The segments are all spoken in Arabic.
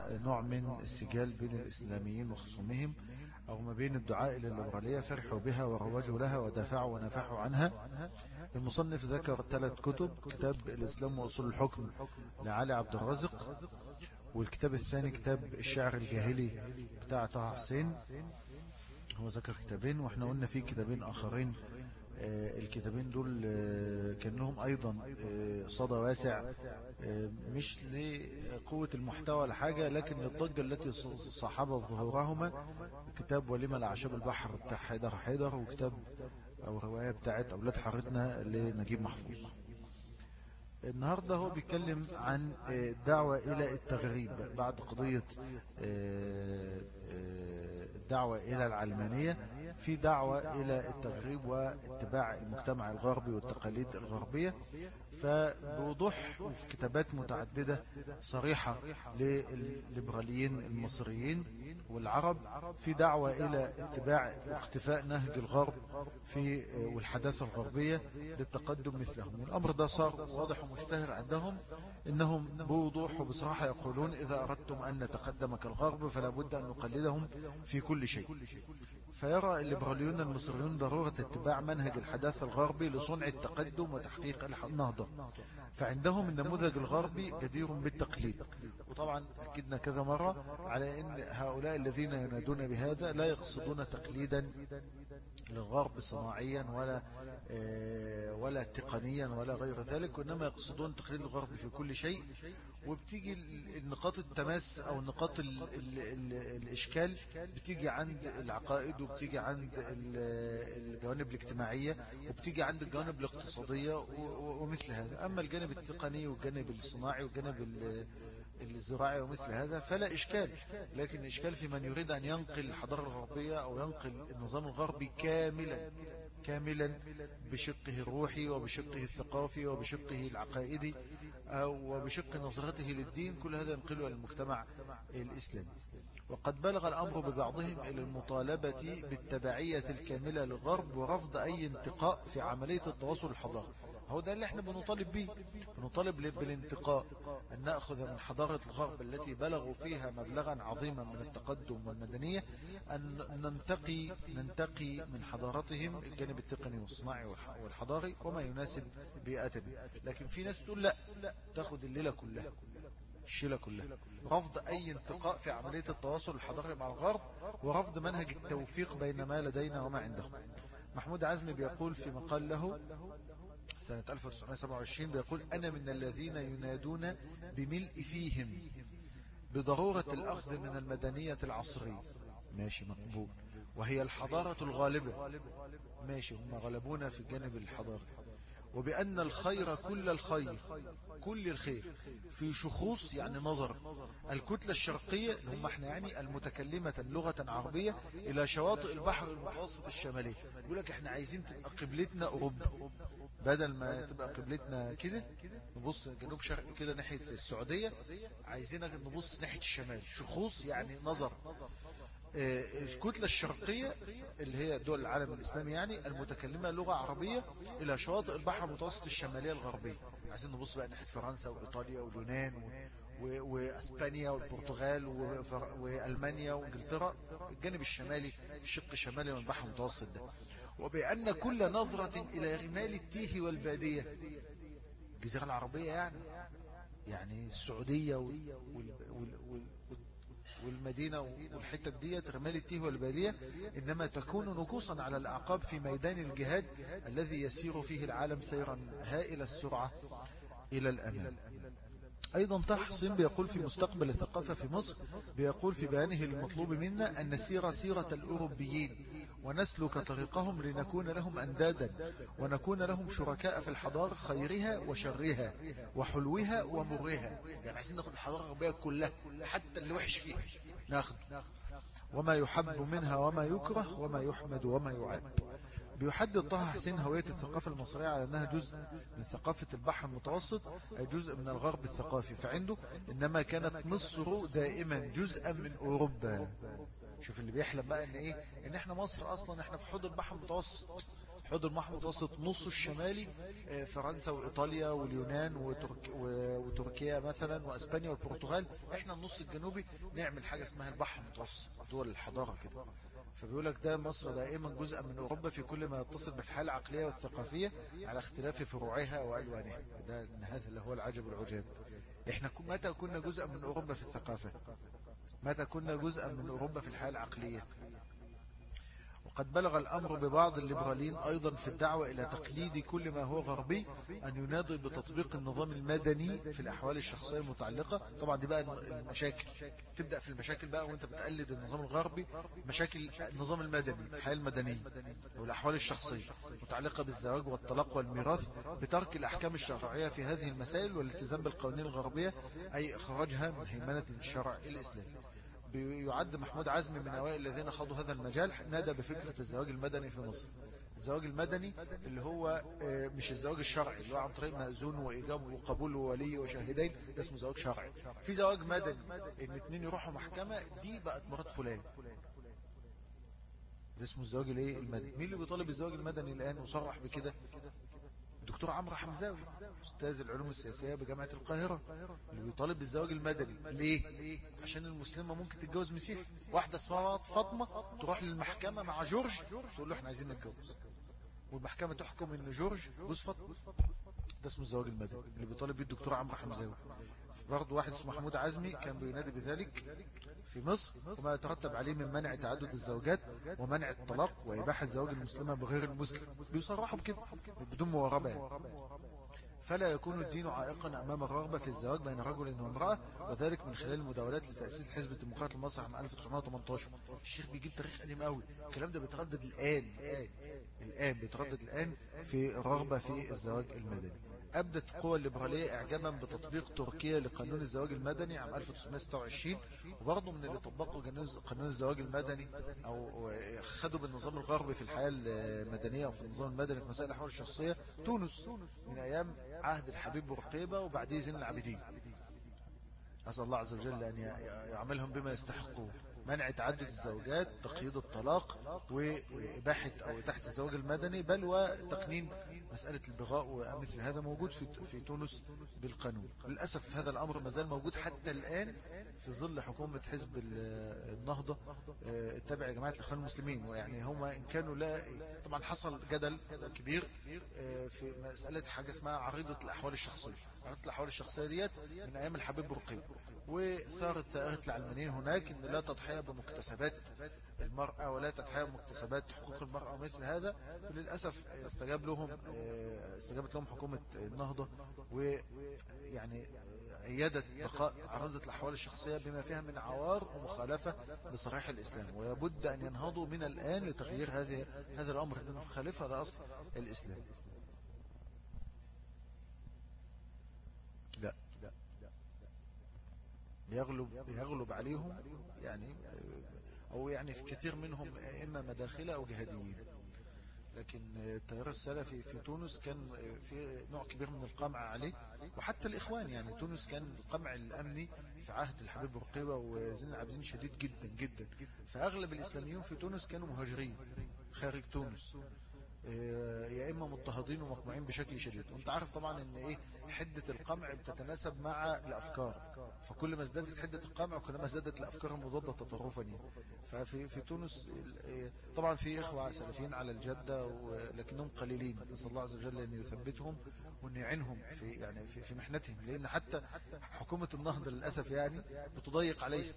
نوع من السجال بين الإسلاميين وخصومهم، أو ما بين الدعاء إلى الليبرالية، فرحوا بها وروجوا لها ودافعوا ونفحوا عنها. المصنف ذكر 3 كتب: كتاب الإسلام وأصول الحكم لعلي عبد الرازق، والكتاب الثاني كتاب الشعر الجاهلي بتاع طه حسين. هو ذكر كتابين، واحنا قلنا فيه كتابين آخرين. الكتابين دول كان لهم أيضا صدى واسع، مش لقوة المحتوى لحاجة، لكن للضجة التي صاحبت ظهورهما: كتاب وليمة لأعشاب البحر بتاع حيدر حيدر، وكتاب أو رواية بتاعت أولاد حارتنا لنجيب محفوظ. النهاردة هو بيتكلم عن الدعوة إلى التغريب بعد قضية الدعوة إلى العلمانية. في دعوة إلى التغريب واتباع المجتمع الغربي والتقاليد الغربية، فبوضوح في كتابات متعددة صريحة للليبراليين المصريين والعرب في دعوة إلى اتباع واختفاء نهج الغرب في والحداثة الغربية للتقدم مثلهم. والأمر ده صار واضح ومشتهر عندهم، إنهم بوضوح وبصراحة يقولون: إذا أردتم أن نتقدم كالغرب فلا بد أن نقلدهم في كل شيء. فيرى الليبراليون المصريون ضرورة اتباع منهج الحداثة الغربي لصنع التقدم وتحقيق النهضة، فعندهم النموذج الغربي جدير بالتقليد. وطبعا أكدنا كذا مرة على أن هؤلاء الذين ينادون بهذا لا يقصدون تقليدا للغرب صناعيا ولا تقنيا ولا غير ذلك، وإنما يقصدون تقليد الغرب في كل شيء. وبتيجي النقاط التماس أو نقاط الإشكال بتيجي عند العقائد، وبتيجي عند الجوانب الاجتماعية، وبتيجي عند الجوانب الاقتصادية ومثل هذا. أما الجانب التقني والجانب الصناعي والجانب الزراعي ومثل هذا فلا إشكال، لكن الإشكال في من يريد أن ينقل الحضارة الغربية أو ينقل النظام الغربي كاملا بشقه الروحي وبشقه الثقافي وبشقه العقائدي وبشق نظرته للدين. كل هذا ينقله المجتمع الإسلامي. وقد بلغ الأمر ببعضهم إلى المطالبة بالتبعية الكاملة للغرب ورفض أي انتقاء في عملية التواصل الحضاري. هو ده اللي احنا بنطالب به، بنطالب بالانتقاء، أن نأخذ من حضارة الغرب التي بلغوا فيها مبلغا عظيما من التقدم والمدنية، أن ننتقي من حضارتهم الجانب التقني والصناعي والحضاري وما يناسب بيئتنا. لكن في ناس تقول لا، تاخد الليلة كلها، الشيلة كلها، رفض أي انتقاء في عملية التواصل الحضاري مع الغرب، ورفض منهج التوفيق بين ما لدينا وما عندهم. محمود عزمي بيقول في مقال له سنة 1927، بيقول: أنا من الذين ينادون بملء فيهم بضرورة الأخذ من المدنية العصرية. ماشي، مقبول، وهي الحضارة الغالبة. ماشي، هم غلبونا في الجانب الحضاري. وبأن الخير كل الخير في شخوص، يعني نظر الكتلة الشرقية اللي هم احنا، يعني المتكلمة لغة عربية، إلى شواطئ البحر المتوسط الشمالي. يقول لك احنا عايزين تبقى قبلتنا أوروبا، بدل ما تبقى قبلتنا كده نبص جنوب شرق كده ناحية السعودية، عايزين نبص ناحية الشمال. شخوص يعني نظر الكتلة الشرقية اللي هي دول العالم الإسلامي، يعني المتكلمة لغة عربية، إلى شواطئ البحر المتوسط الشمالية الغربية. عايزين نبص بقى ناحية فرنسا وإيطاليا واليونان وأسبانيا والبرتغال وألمانيا وإنجلترا، الجانب الشمالي، الشق الشمالي من البحر المتوسط ده. وبأن كل نظرة إلى رمال التيه والبادية، الجزيرة العربية يعني السعودية والمدينة والحتة ديت، رمال التيه والبادية، إنما تكون نكوصا على الأعقاب في ميدان الجهاد الذي يسير فيه العالم سيرا هائل السرعة إلى الأمام. أيضا طه حسين بيقول في مستقبل الثقافة في مصر، بيقول في بيانه المطلوب منا أن نسير سيرة الأوروبيين ونسلك طريقهم لنكون لهم أندادا ونكون لهم شركاء في الحضارة، خيرها وشرها وحلوها ومرها. يعني عايزين ناخد الحضارة الغربية كلها، حتى اللي وحش فيها ناخد، وما يحب منها وما يكره وما يحمد وما يعاب. بيحدد طه حسين هوية الثقافة المصرية على أنها جزء من ثقافة البحر المتوسط، أي جزء من الغرب الثقافي. فعنده إنما كانت مصر دائما جزءا من أوروبا. شوف اللي بيحلم بقى إن إيه، إن إحنا مصر أصلا إحنا في حوض البحر المتوسط، الحوض البحر المتوسط نصه الشمالي فرنسا وإيطاليا واليونان وتركيا مثلا وأسبانيا والبرتغال. احنا النص الجنوبي نعمل حاجة اسمها البحر المتوسط، دول الحضارة كده. فبيقول لك ده مصر دائما جزءا من أوروبا في كل ما يتصل بالحالة العقلية والثقافية على اختلاف فروعها وألوانها. ده هذا اللي هو العجب العجاب. احنا متى كنا جزءا من أوروبا في الثقافة؟ متى كنا جزءا من أوروبا في الحالة العقلية؟ وقد بلغ الأمر ببعض الليبراليين أيضا في الدعوة إلى تقليد كل ما هو غربي أن ينادي بتطبيق النظام المدني في الأحوال الشخصية المتعلقة. طبعا دي بقى المشاكل، تبدأ في المشاكل بقى وانت بتقلد النظام الغربي. مشاكل النظام المدني، الحياة المدنية والأحوال الشخصية متعلقة بالزواج والطلاق والميراث، بترك الأحكام الشرعية في هذه المسائل والالتزام بالقوانين الغربية، أي إخراجها من هيمنة الشرع الإسلامي. بيعد محمود عزمي من أوائل الذين خاضوا هذا المجال، نادى بفكرة الزواج المدني في مصر. الزواج المدني اللي هو مش الزواج الشرعي اللي هو عن طريق مأذون وإيجاب وقبول وولي وشاهدين، ده اسمه زواج شرعي. في زواج مدني ان اتنين يروحوا محكمة، دي بقت مرات فلان، ده اسمه الزواج الايه المدني. مين اللي بيطالب الزواج المدني الآن وصرح بكده؟ الدكتور عمرو حمزاوي أستاذ العلوم السياسية بجامعة القاهرة، اللي بيطالب بالزواج المدني. ليه؟ عشان المسلمة ممكن تتجوز مسيحي. واحدة اسمها فاطمة تروح للمحكمة مع جورج تقول له احنا عايزين نتجوز، والمحكمة تحكم ان جورج جوز فاطمة. ده اسمه الزواج المدني اللي بيطالب بيه الدكتور عمرو حمزاوي. برضه واحد اسمه محمود عزمي كان بينادي بذلك في مصر، وما يترتب عليه من منع تعدد الزوجات ومنع الطلاق وإباحة زواج المسلمة بغير المسلم. بيصرحوا بكده بدون مواربة يعني. فلا يكون الدين عائقا أمام الرغبة في الزواج بين رجل وامرأة، وذلك من خلال المداولات لتأسيس الحزب الديمقراطي المصري عام 1918. الشيخ بيجيب تاريخ قديم قوي، الكلام ده بيتردد الآن بيتردد الآن في الرغبة في الزواج المدني. أبدت القوى الليبرالية إعجابا بتطبيق تركيا لقانون الزواج المدني عام 1926، وبرضه من اللي طبقوا قانون الزواج المدني أو خدوا بالنظام الغربي في الحياة المدنية أو في النظام المدني في مسائل الأحوال الشخصية تونس من أيام عهد الحبيب بورقيبة وبعديه زين العابدين. أسأل الله عز وجل أن يعملهم بما يستحقون: منع تعدد الزوجات، تقييد الطلاق، وإباحة أو إتاحة الزواج المدني، بل وتقنين مسألة البغاء ومثل هذا موجود في تونس بالقانون. للأسف هذا الأمر ما زال موجود حتى الآن في ظل حكومة حزب النهضة التابع لجماعة الإخوان المسلمين. ويعني هم إن كانوا لا، طبعا حصل جدل كبير في مسألة حاجة اسمها عريضة الأحوال الشخصية. عريضة الأحوال الشخصية ديت من أيام الحبيب بورقيبة، وثارت ثائرة العلمانيين هناك ان لا تضحية بمكتسبات المرأة ولا تضحية بمكتسبات حقوق المرأة ومثل هذا. وللأسف استجابت لهم حكومة النهضة، ويعني أيدت بقاء عرضة الأحوال الشخصية بما فيها من عوار ومخالفة لصحيح الإسلام. ويبد أن ينهضوا من الآن لتغيير هذا الأمر لأنه مخالفة لأصل الإسلام. لا، يغلب عليهم يعني، أو يعني في كثير منهم إما مداخلة أو جهاديين. لكن التيار السلفي في تونس كان في نوع كبير من القمع عليه، وحتى الإخوان. يعني تونس كان القمع الأمني في عهد الحبيب بورقيبة وزين العابدين شديد جدا جدا، فأغلب الإسلاميين في تونس كانوا مهاجرين خارج تونس، يا إما مضطهدين ومقموعين بشكل شديد. وانت عارف طبعا ان حدة القمع بتتناسب مع الأفكار، فكل ما ازدادت حدة القمع كل ما ازدادت الأفكار المضادة تطرفا يعني. ففي تونس طبعا في إخوة سلفيين على الجدة ولكنهم قليلين، نسأل الله عز وجل أن يثبتهم وأن يعينهم في محنتهم، لأن حتى حكومة النهضة للأسف يعني بتضيق عليه.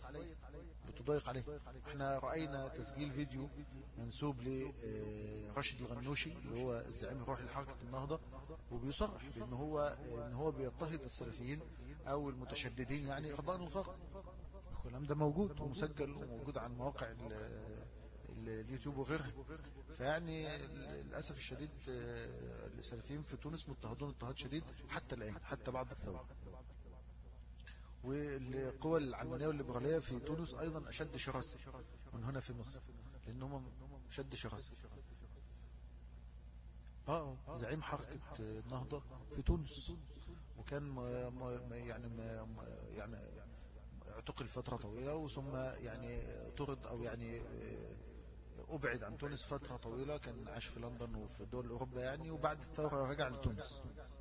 احنا رأينا تسجيل فيديو منسوب لراشد الغنوشي اللي هو الزعيم الروحي لحركة النهضة، وبيصرح بأن هو بيضطهد السلفيين أو المتشددين يعني إرضاء الغرب. الكلام ده موجود ومسجل وموجود على مواقع اليوتيوب وغيرها. فيعني للأسف الشديد السلفيين في تونس مضطهدون اضطهاد شديد حتى الآن، حتى بعد الثورة. والقوى العلمانية والليبرالية في تونس أيضا أشد شراسة من هنا في مصر، لأنهم أشد شراسة. زعيم حركة النهضة في تونس، وكان يعني اعتقل فترة طويلة، وثم يعني طرد أو يعني أبعد عن تونس فترة طويلة، كان عاش في لندن وفي دول أوروبا يعني، وبعد الثورة رجع لتونس.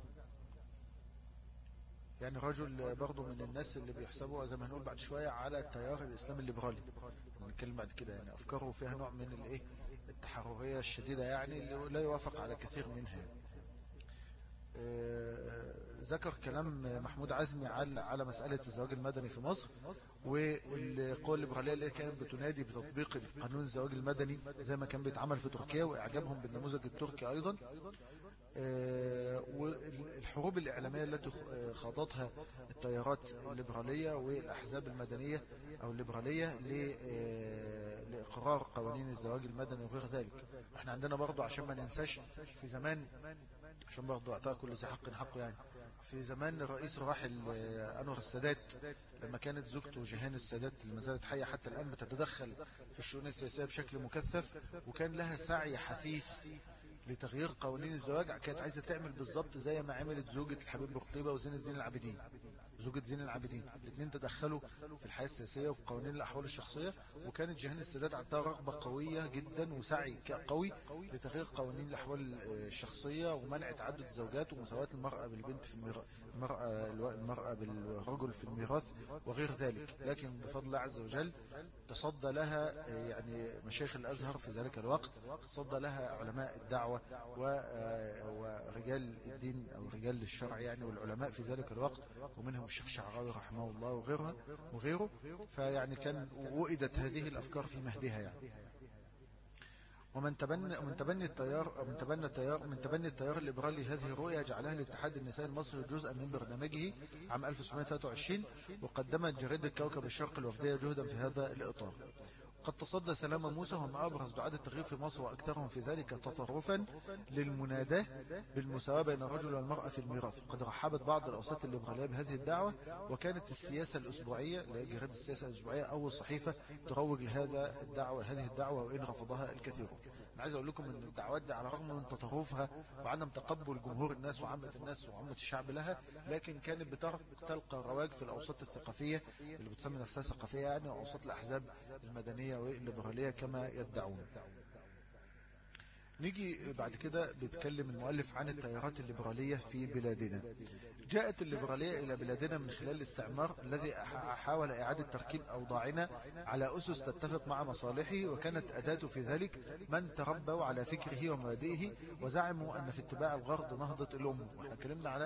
يعني رجل برضه من الناس اللي بيحسبوا زي ما هنقول بعد شوية على التيار الإسلامي الليبرالي، نتكلم بعد كده. يعني أفكاره فيها نوع من الإيه التحررية الشديدة، يعني اللي لا يوافق على كثير منها. ذكر كلام محمود عزمي على مسألة الزواج المدني في مصر، والقوى الليبرالية اللي كانت بتنادي بتطبيق قانون الزواج المدني زي ما كان بيتعمل في تركيا، وإعجابهم بالنموذج التركي أيضا. والحروب الإعلامية التي خاضتها التيارات الليبرالية والأحزاب المدنية أو الليبرالية لإقرار قوانين الزواج المدني وغير ذلك. احنا عندنا برضو عشان ما ننساش في زمان، عشان برضو أعطاها كل ذي حق حقه، يعني في زمان الرئيس الراحل أنور السادات لما كانت زوجته جيهان السادات اللي ما زالت حية حتى الآن بتتدخل في الشؤون السياسية بشكل مكثف، وكان لها سعي حثيث لتغيير قوانين الزواج. كانت عايزة تعمل بالضبط زي ما عملت زوجة الحبيب بقطيبة وزينة زين العابدين. زوجة زين العابدين الاثنين تدخلوا في الحياة السياسية وفي قوانين الأحوال الشخصية، وكانت جيهان السادات عندها رغبة قوية جدا وسعي قوي لتغيير قوانين الأحوال الشخصية ومنع تعدد الزوجات ومساواة المرأة بالبنت في المرأة بالرجل في الميراث وغير ذلك. لكن بفضل الله عز وجل تصدى لها يعني مشايخ الأزهر في ذلك الوقت، تصدى لها علماء الدعوة ورجال الدين أو رجال الشرع يعني والعلماء في ذلك الوقت، ومنهم الشيخ شعراوي رحمه الله وغيره. فيعني كان وئدت هذه الأفكار في مهدها يعني. ومن تبني التيار الليبرالي هذه الرؤية جعلها الاتحاد النسائي المصري جزءا من برنامجه عام 1923، وقدمت جريدة كوكب الشرق الوفدية جهدا في هذا الإطار. قد تصدى سلامة موسى هم أبرز دعاة التغيير في مصر وأكثرهم في ذلك تطرفا للمناداة بالمساواة بين الرجل والمرأة في الميراث. قد رحبت بعض الأوساط الليبرالية بهذه الدعوة، وكانت السياسة الأسبوعية جريدة السياسة الأسبوعية أول صحيفة تروج لهذه الدعوة وإن رفضها الكثيرون. أنا عايز أقول لكم أن الدعوات دي على الرغم من تطرفها وعدم تقبل جمهور الناس وعامة الناس وعامة الشعب لها، لكن كانت تلقى رواج في الأوساط الثقافية اللي بتسمي نفسها ثقافية يعني، وأوساط الأحزاب المدنية والليبرالية كما يدعون. نيجي بعد كده بيتكلم المؤلف عن التيارات الليبرالية في بلادنا. جاءت الليبرالية إلى بلادنا من خلال الاستعمار الذي حاول إعادة تركيب أوضاعنا على أسس تتفق مع مصالحه، وكانت أداة في ذلك من تربوا على فكره ومبادئه وزعموا أن في اتباع الغرب نهضة الأمة. واحنا اتكلمنا على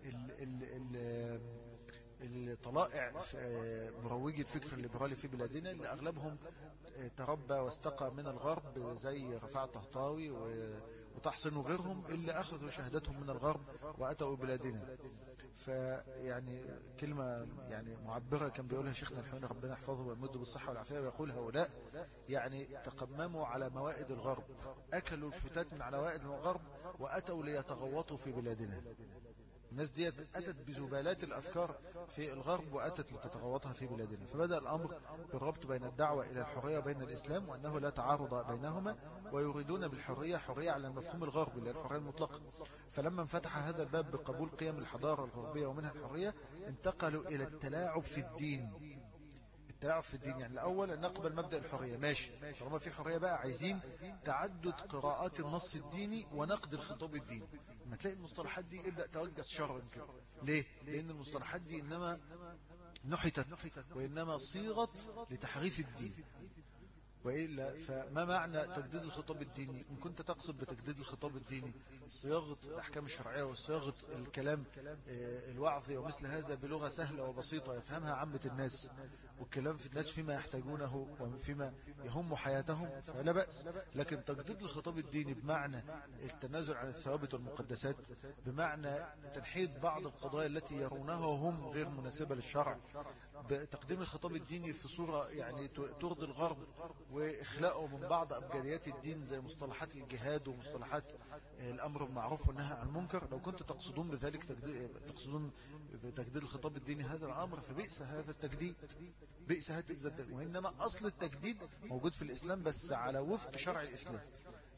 الطلائع مروجي الفكر الليبرالي في بلادنا اللي أغلبهم تربى واستقى من الغرب زي رفاعة الطهطاوي وتحصن وغيرهم اللي أخذوا شهادتهم من الغرب وأتوا بلادنا. فيعني كلمة يعني معبرة كان بيقولها شيخنا الحين ربنا يحفظه ويمده بالصحة والعافية، ويقول هؤلاء يعني تقمموا على موائد الغرب، أكلوا الفتات من على موائد الغرب وأتوا ليتغوطوا في بلادنا. الناس دي أتت بزبالات الأفكار في الغرب وأتت لتتغوطها في بلادنا. فبدأ الأمر بالربط بين الدعوة إلى الحرية وبين الإسلام، وأنه لا تعارض بينهما، ويريدون بالحرية حرية على المفهوم الغربي اللي هي الحرية المطلقة. فلما انفتح هذا الباب بقبول قيم الحضارة الغربية ومنها الحرية، انتقلوا إلى التلاعب في الدين. التلاعب في الدين يعني الأول نقبل مبدأ الحرية ماشي، طالما في حرية بقى عايزين تعدد قراءات النص الديني ونقد الخطاب الديني. لما تلاقي المصطلحات دي ابدأ توجس شرعا كده. ليه؟ لأن المصطلحات دي إنما نحتت وإنما صيغت لتحريف الدين، وإلا فما معنى تجديد الخطاب الديني؟ إن كنت تقصد بتجديد الخطاب الديني صياغة الأحكام الشرعية وصياغة الكلام الوعظي ومثل هذا بلغة سهلة وبسيطة يفهمها عامة الناس، والكلام في الناس فيما يحتاجونه وفيما يهم حياتهم فلا بأس. لكن تجديد الخطاب الديني بمعنى التنازل عن الثوابت والمقدسات، بمعنى تنحيد بعض القضايا التي يرونها هم غير مناسبة للشرع، بتقديم الخطاب الديني في صورة يعني ترضي الغرب وإخلاءه من بعض أبجديات الدين زي مصطلحات الجهاد ومصطلحات الأمر بالمعروف والنهي عن المنكر. لو كنت تقصدون بذلك تقصدون بتجديد الخطاب الديني هذا الأمر فبئس هذا التجديد، بئس هذا التجديد. وإنما أصل التجديد موجود في الإسلام بس على وفق شرع الإسلام.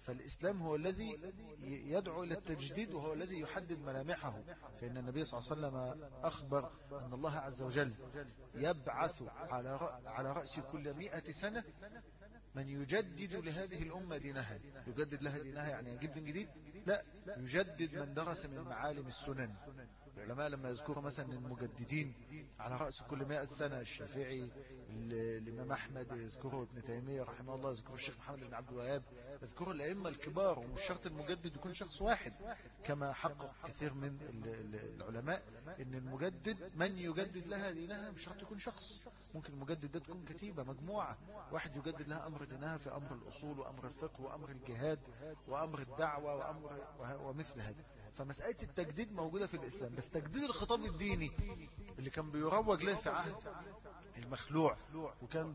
فالإسلام هو الذي يدعو إلى التجديد، وهو الذي يحدد ملامحه. فإن النبي صلى الله عليه وسلم أخبر أن الله عز وجل يبعث على رأس كل 100 سنة من يجدد لهذه الأمة دينها. يجدد لها دينها يعني يجيب دين جديد؟ لا، يجدد من درس من معالم السنن. العلماء لما يذكروا مثلا المجددين على رأس كل 100 سنة، الشافعي، الإمام أحمد، يذكروا ابن تيمية رحمه الله، يذكروا الشيخ محمد بن عبد الوهاب، يذكروا الأئمة الكبار. ومش شرط المجدد يكون شخص واحد، كما حقق كثير من العلماء ان المجدد من يجدد لها دينها، مش شرط يكون شخص. ممكن المجدد ده تكون كتيبة، مجموعة، واحد يجدد لها أمر دينها في أمر الأصول وأمر الفقه وأمر الجهاد وأمر الدعوة ومثل هذا. فمسألة التجديد موجودة في الإسلام، بس تجديد الخطاب الديني اللي كان بيروج له في عهد المخلوع، وكان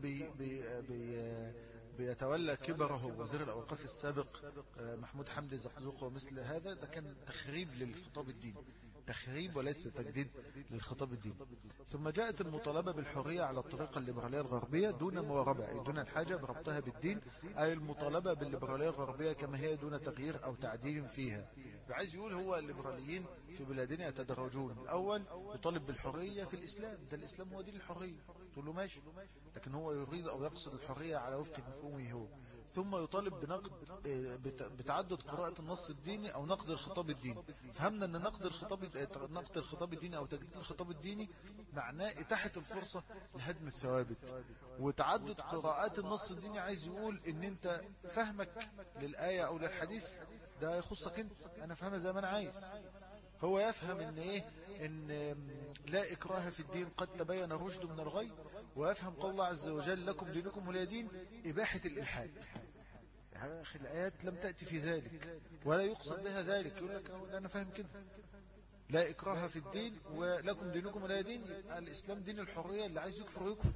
بيتولى كبره وزير الأوقاف السابق محمود حمدي زقزوق ومثل هذا، ده كان تخريب للخطاب الديني، تخريب وليس تجديد للخطاب الديني. ثم جاءت المطالبة بالحرية على الطريقة الليبرالية الغربية دون مواربة، أي دون الحاجة بربطها بالدين، أي المطالبة بالليبرالية الغربية كما هي دون تغيير أو تعديل فيها. عايز يقول هو الليبراليين في بلادنا يتدرجون، الأول يطالب بالحرية في الإسلام، ده الإسلام هو دين الحرية، تقول له ماشي، لكن هو يريد أو يقصد الحرية على وفق مفهومه هو. ثم يطالب بنقد بتعدد قراءة النص الديني أو نقد الخطاب الديني. فهمنا أن نقد الخطاب الديني أو تجديد الخطاب الديني معناه إتاحة الفرصة لهدم الثوابت. وتعدد قراءات النص الديني عايز يقول أن أنت فهمك للآية أو للحديث ده يخصك أنت، أنا فهمها زي ما أنا عايز. هو يفهم ان ايه، ان لا اكراه في الدين قد تبين الرشد من الغي، ويفهم قول الله عز وجل لكم دينكم ولي دين اباحه الالحاد. يا اخي الايات لم تاتي في ذلك ولا يقصد بها ذلك، يقول لك انا فاهم كده، لا اكراه في الدين ولكم دينكم ولي دين، الاسلام دين الحريه، اللي عايز يكفر يكفر.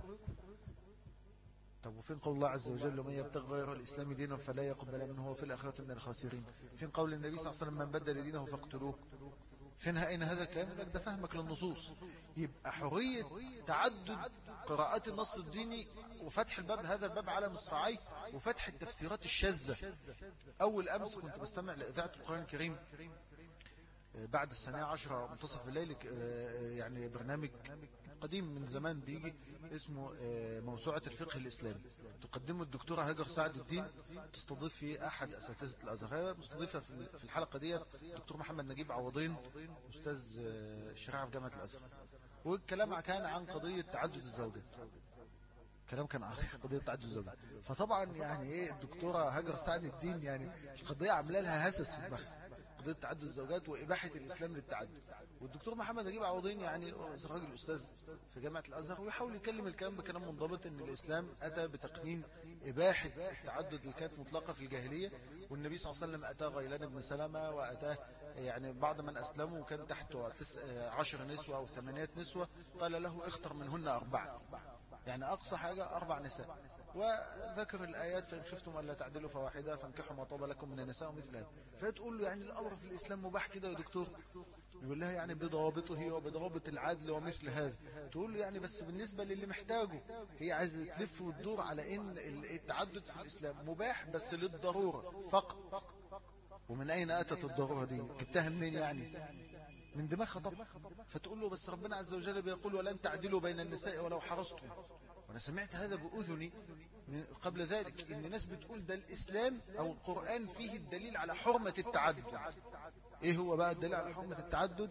طب وفين قول الله عز وجل ومن يبتغي غير الإسلام دينا فلا يقبل منه وفي الآخرة من الخاسرين؟ فين قول النبي صلى الله عليه وسلم من بدل دينه فاقتلوه؟ فينها أين هذا الكلام؟ لك ده فهمك للنصوص. يبقى حرية تعدد قراءات النص الديني وفتح الباب، هذا الباب على مصراعيه، وفتح التفسيرات الشاذة. أول أمس كنت بستمع لإذاعة القرآن الكريم بعد 12:00 منتصف الليل، يعني برنامج قديم من زمان بيجي اسمه موسوعة الفقه الإسلامي، تقدمه الدكتورة هاجر سعد الدين، تستضيف فيه أحد أساتذة الأزهر. مستضيفة في الحلقة دي الدكتور محمد نجيب عوضين، أستاذ الشريعة في جامعة الأزهر. والكلام كان عن قضية تعدد الزوجات، كلام كان عن قضية تعدد الزوجات. فطبعا يعني إيه الدكتورة هاجر سعد الدين يعني القضية عامله لها هسس في دماغها، قضية تعدد الزوجات وإباحة الإسلام للتعدد. والدكتور محمد نجيب عوضين يعني راجل أستاذ في جامعة الأزهر، ويحاول يكلم الكلام بكلام منضبط أن الإسلام أتى بتقنين إباحة التعدد اللي كانت مطلقة في الجاهلية. والنبي صلى الله عليه وسلم أتى غيلان بن سلمة، وأتاه يعني بعض من أسلموا وكان تحته 10 نسوة أو 8 نسوة، قال له اختر منهن 4، يعني أقصى حاجة 4 نساء. وذكر الآيات فإن خفتم ألا تعدلوا فواحدة فانكحوا ما طاب لكم من النساء ومثل هذا. فتقول له يعني الأمر في الإسلام مباح كده يا دكتور؟ يقول لها يعني بضوابطه وبضوابط العدل ومثل هذا. تقول له يعني بس بالنسبة للي محتاجه، هي عايزة تلف وتدور على إن التعدد في الإسلام مباح بس للضرورة فقط. ومن أين أتت الضرورة دي؟ جبتها منين يعني؟ من دماغها طبعا. فتقول له بس ربنا عز وجل بيقول ولن تعدلوا بين النساء ولو حرصتم. وأنا سمعت هذا بأذني قبل ذلك، إن ناس بتقول ده الإسلام أو القرآن فيه الدليل على حرمة التعدد. إيه هو بقى الدليل على حرمة التعدد؟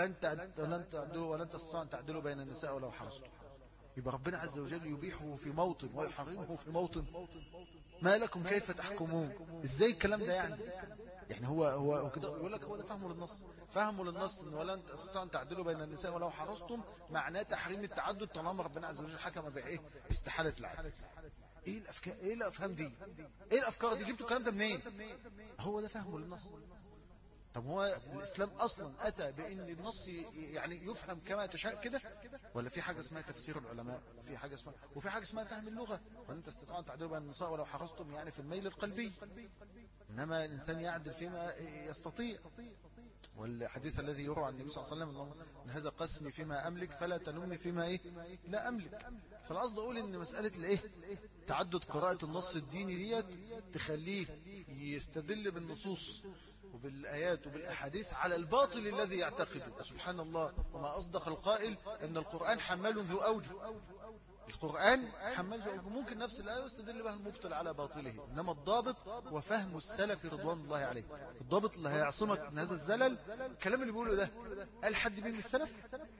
ولن تستطيعوا أن تعدلوا بين النساء ولو حرصتم. يبقى ربنا عز وجل يبيحه في موطن ويحرمه في موطن، ما لكم كيف تحكمون؟ إزاي الكلام ده يعني هو كده يقول لك هو ده فهمه للنص. فهمه للنص ان ولن تستطيعوا ان تعدلوا بين النساء ولو حرصتم، معناه تحريم التعدد طالما ربنا عز وجل حكم بايه؟ باستحاله العدل. ايه الافكار، ايه الافهام دي، ايه الافكار دي، جبتوا الكلام ده منين؟ هو ده فهمه للنص. طب هو الاسلام اصلا اتى بان النص يعني يفهم كما تشاء كده، ولا في حاجه اسمها تفسير العلماء، وفي حاجه اسمها فهم اللغه؟ ولن تستطيعوا ان تعدلوا بين النساء ولو حرصتم يعني في الميل القلبي، إنما الإنسان يعدل فيما يستطيع. والحديث الذي يروى عن النبي صلى الله عليه وسلم ان هذا قسمي فيما املك فلا تلومني فيما ايه لا املك. فالقصد اقول ان مساله الايه تعدد قراءه النص الديني ديت تخليه يستدل بالنصوص وبالايات وبالاحاديث على الباطل الذي يعتقده. سبحان الله، وما اصدق القائل ان القران حمال ذو اوجه. القرآن حمال ذو أوجه، ممكن نفس الآية يستدل بها المبطل على باطله، إنما الضابط وفهم السلف رضوان الله عليه. الضابط اللي هيعصمك من هذا الزلل الكلام اللي بيقوله ده قال حد بين السلف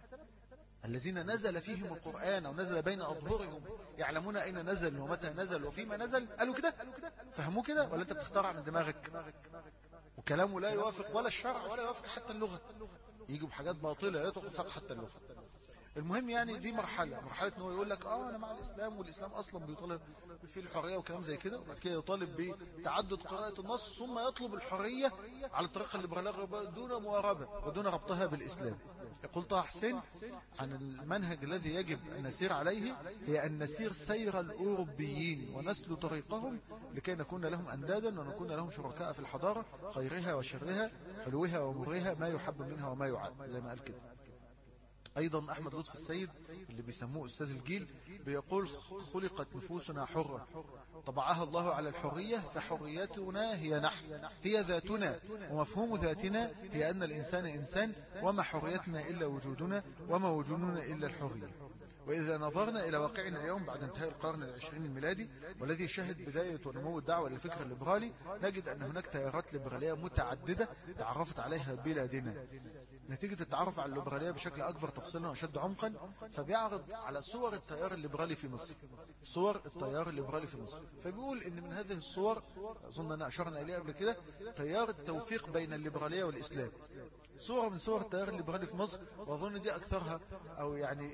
الذين نزل فيهم القرآن أو نزل بين أظهرهم يعلمون أين نزل ومتى نزل وفيما نزل، قالوا كده؟ فهموا كده ولا أنت بتخترع من دماغك؟ وكلامه لا يوافق ولا الشرع ولا يوافق حتى اللغة، يجوا بحاجات باطلة لا توافق حتى اللغة. المهم يعني دي مرحلة ان هو يقول لك انا مع الاسلام، والاسلام اصلا بيطالب في الحرية وكلام زي كده، وبعد كده يطالب بتعدد قراءة النص، ثم يطلب الحرية على الطريقة الليبرالية دون مواربة ودون ربطها بالاسلام. يقول طه حسين عن المنهج الذي يجب ان نسير عليه هي ان نسير سير الاوروبيين ونسل طريقهم لكي نكون لهم اندادا ونكون لهم شركاء في الحضارة، خيرها وشرها، حلوها ومرها، ما يحب منها وما يعاد، زي ما قال كده. أيضا أحمد لطفي السيد اللي بيسموه أستاذ الجيل بيقول خلقت نفوسنا حرة طبعها الله على الحرية، فحريتنا هي نحن، هي ذاتنا، ومفهوم ذاتنا هي أن الإنسان إنسان، وما حريتنا إلا وجودنا، وما وجودنا إلا الحرية. وإذا نظرنا إلى واقعنا اليوم بعد انتهاء القرن العشرين الميلادي والذي شهد بداية ونمو الدعوة للفكر الليبرالي، نجد أن هناك تيارات ليبرالية متعددة تعرفت عليها بلادنا. نتيجة التعرف على الليبرالية بشكل أكبر تفصيلا وأشد عمقا، فبيعرض على صور التيار الليبرالي في مصر، صور التيار الليبرالي في مصر، فبيقول إن من هذه الصور أظن أن أشرنا إليها قبل كده تيار التوفيق بين الليبرالية والإسلام. صورة من صور التيار الليبرالي في مصر، وأظن دي أكثرها أو يعني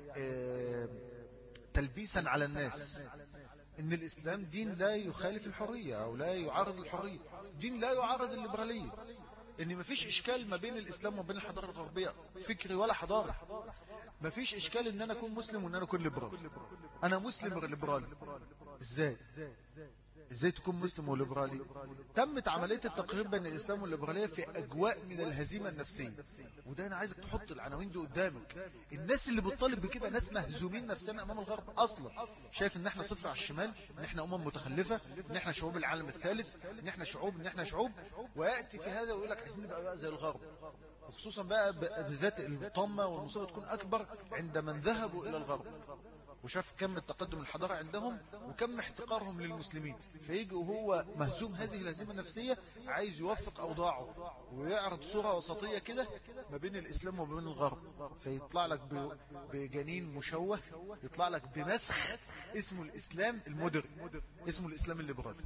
تلبيسا على الناس، إن الإسلام دين لا يخالف الحرية أو لا يعارض الحرية، دين لا يعارض الليبرالية، إن مفيش إشكال ما بين الإسلام وما بين الحضارة الغربية فكري ولا حضارة. مفيش إشكال إن أنا أكون مسلم وإن أنا أكون ليبرالي. أنا مسلم وليبرالي. إزاي تكون مسلم وليبرالي؟ تمت عملية التقريب بين الإسلام والليبرالية في أجواء من الهزيمة النفسية، وده أنا عايزك تحط العناوين دي قدامك. الناس اللي بتطالب بكده ناس مهزومين نفسنا أمام الغرب أصلا، شايف إن إحنا صفر على الشمال، إن إحنا متخلفة، إن إحنا شعوب العالم الثالث، إن إحنا شعوب، ويأتي في هذا ويقول لك عايزين نبقى بقى زي الغرب. وخصوصا بقى بالذات الطامة والمصيبة تكون أكبر عند من ذهبوا إلى الغرب وشاف كم التقدم الحضارة عندهم وكم احتقارهم للمسلمين، فيجي وهو مهزوم هذه الهزيمة النفسية عايز يوفق أوضاعه ويعرض صورة وسطية كده ما بين الإسلام وما بين الغرب، فيطلع لك بجنين مشوه، يطلع لك بمسخ اسمه الإسلام المودرن، اسمه الإسلام الليبرالي،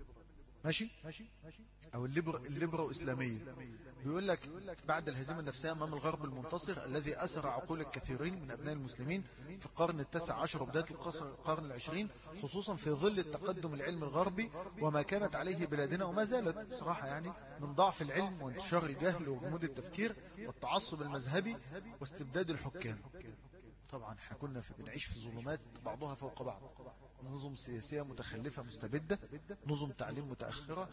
ماشي؟ أو الليبرو إسلامية. بيقول لك بعد الهزيمة النفسية أمام الغرب المنتصر الذي أسر عقول الكثيرين من أبناء المسلمين في القرن التاسع عشر وبداية القرن العشرين، خصوصا في ظل التقدم العلمي الغربي وما كانت عليه بلادنا وما زالت صراحة يعني من ضعف العلم وانتشار الجهل وجمود التفكير والتعصب المذهبي واستبداد الحكام. طبعا احنا كنا بنعيش في ظلمات بعضها فوق بعض، نظم سياسية متخلفة مستبدة، نظم تعليم متأخرة،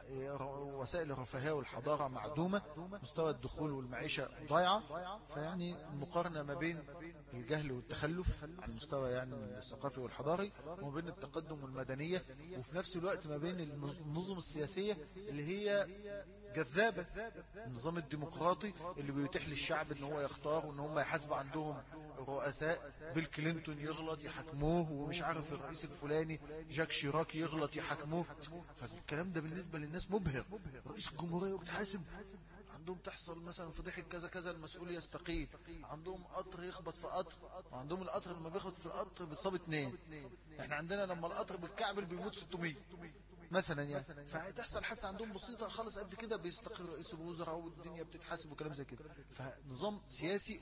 وسائل الرفاهية والحضارة معدومة، مستوى الدخول والمعيشة ضايعة. فيعني المقارنة ما بين الجهل والتخلف على المستوى يعني الثقافي والحضاري وما بين التقدم والمدنية، وفي نفس الوقت ما بين النظم السياسية اللي هي جذابة، النظام الديمقراطي اللي بيتيح للشعب ان هو يختار وان هم يحاسبوا عندهم رؤساء، بيل كلينتون يغلط يحكموه، ومش عارف الرئيس الفلاني جاك شيراك يغلط يحكموه. فالكلام ده بالنسبة للناس مبهر، رئيس الجمهورية بتحاسب، عندهم تحصل مثلا فضيحة كذا كذا المسؤول يستقيل، عندهم قطر يخبط في قطر، وعندهم القطر لما بيخبط في القطر بتصاب 2، احنا عندنا لما القطر بالكعبل بيموت 600 مثلا يعني، فهتحصل حادثة عندهم بسيطة خالص قد كده بيستقر رئيس الوزراء والدنيا بتتحاسب وكلام زي كده. فنظام سياسي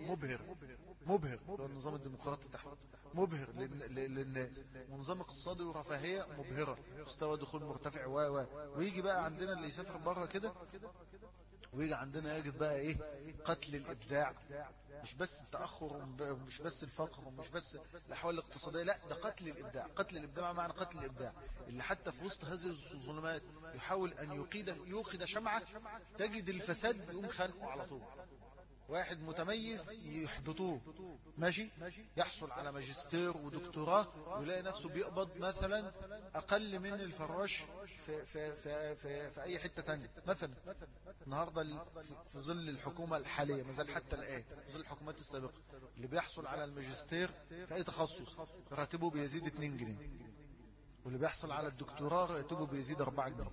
مبهر النظام الديمقراطي تحت، مبهر للناس، ونظام اقتصادي ورفاهية مبهرة، مستوى دخول مرتفع ويجي بقى عندنا اللي يسافر بره كده ويجي عندنا يجد بقى ايه؟ قتل الابداع، مش بس التأخر، مش بس الفقر، ومش بس الأحوال الاقتصادية، لا ده قتل الإبداع. قتل الإبداع معنى قتل الإبداع، اللي حتى في وسط هذه الظلمات يحاول أن يوقد شمعة، تجد الفساد يقوم خانقه على طول. واحد متميز يحبطوه، ماشي، يحصل على ماجستير ودكتوراه ويلاقي نفسه بيقبض مثلا أقل من الفراش في أي حتة تانية مثلا. النهاردة في ظل الحكومة الحالية، ما زال حتى الآن في ظل الحكومات السابقة، اللي بيحصل على الماجستير في أي تخصص راتبه بيزيد 2 جنيه، واللي بيحصل على الدكتوراه راتبه بيزيد 4 جنيه.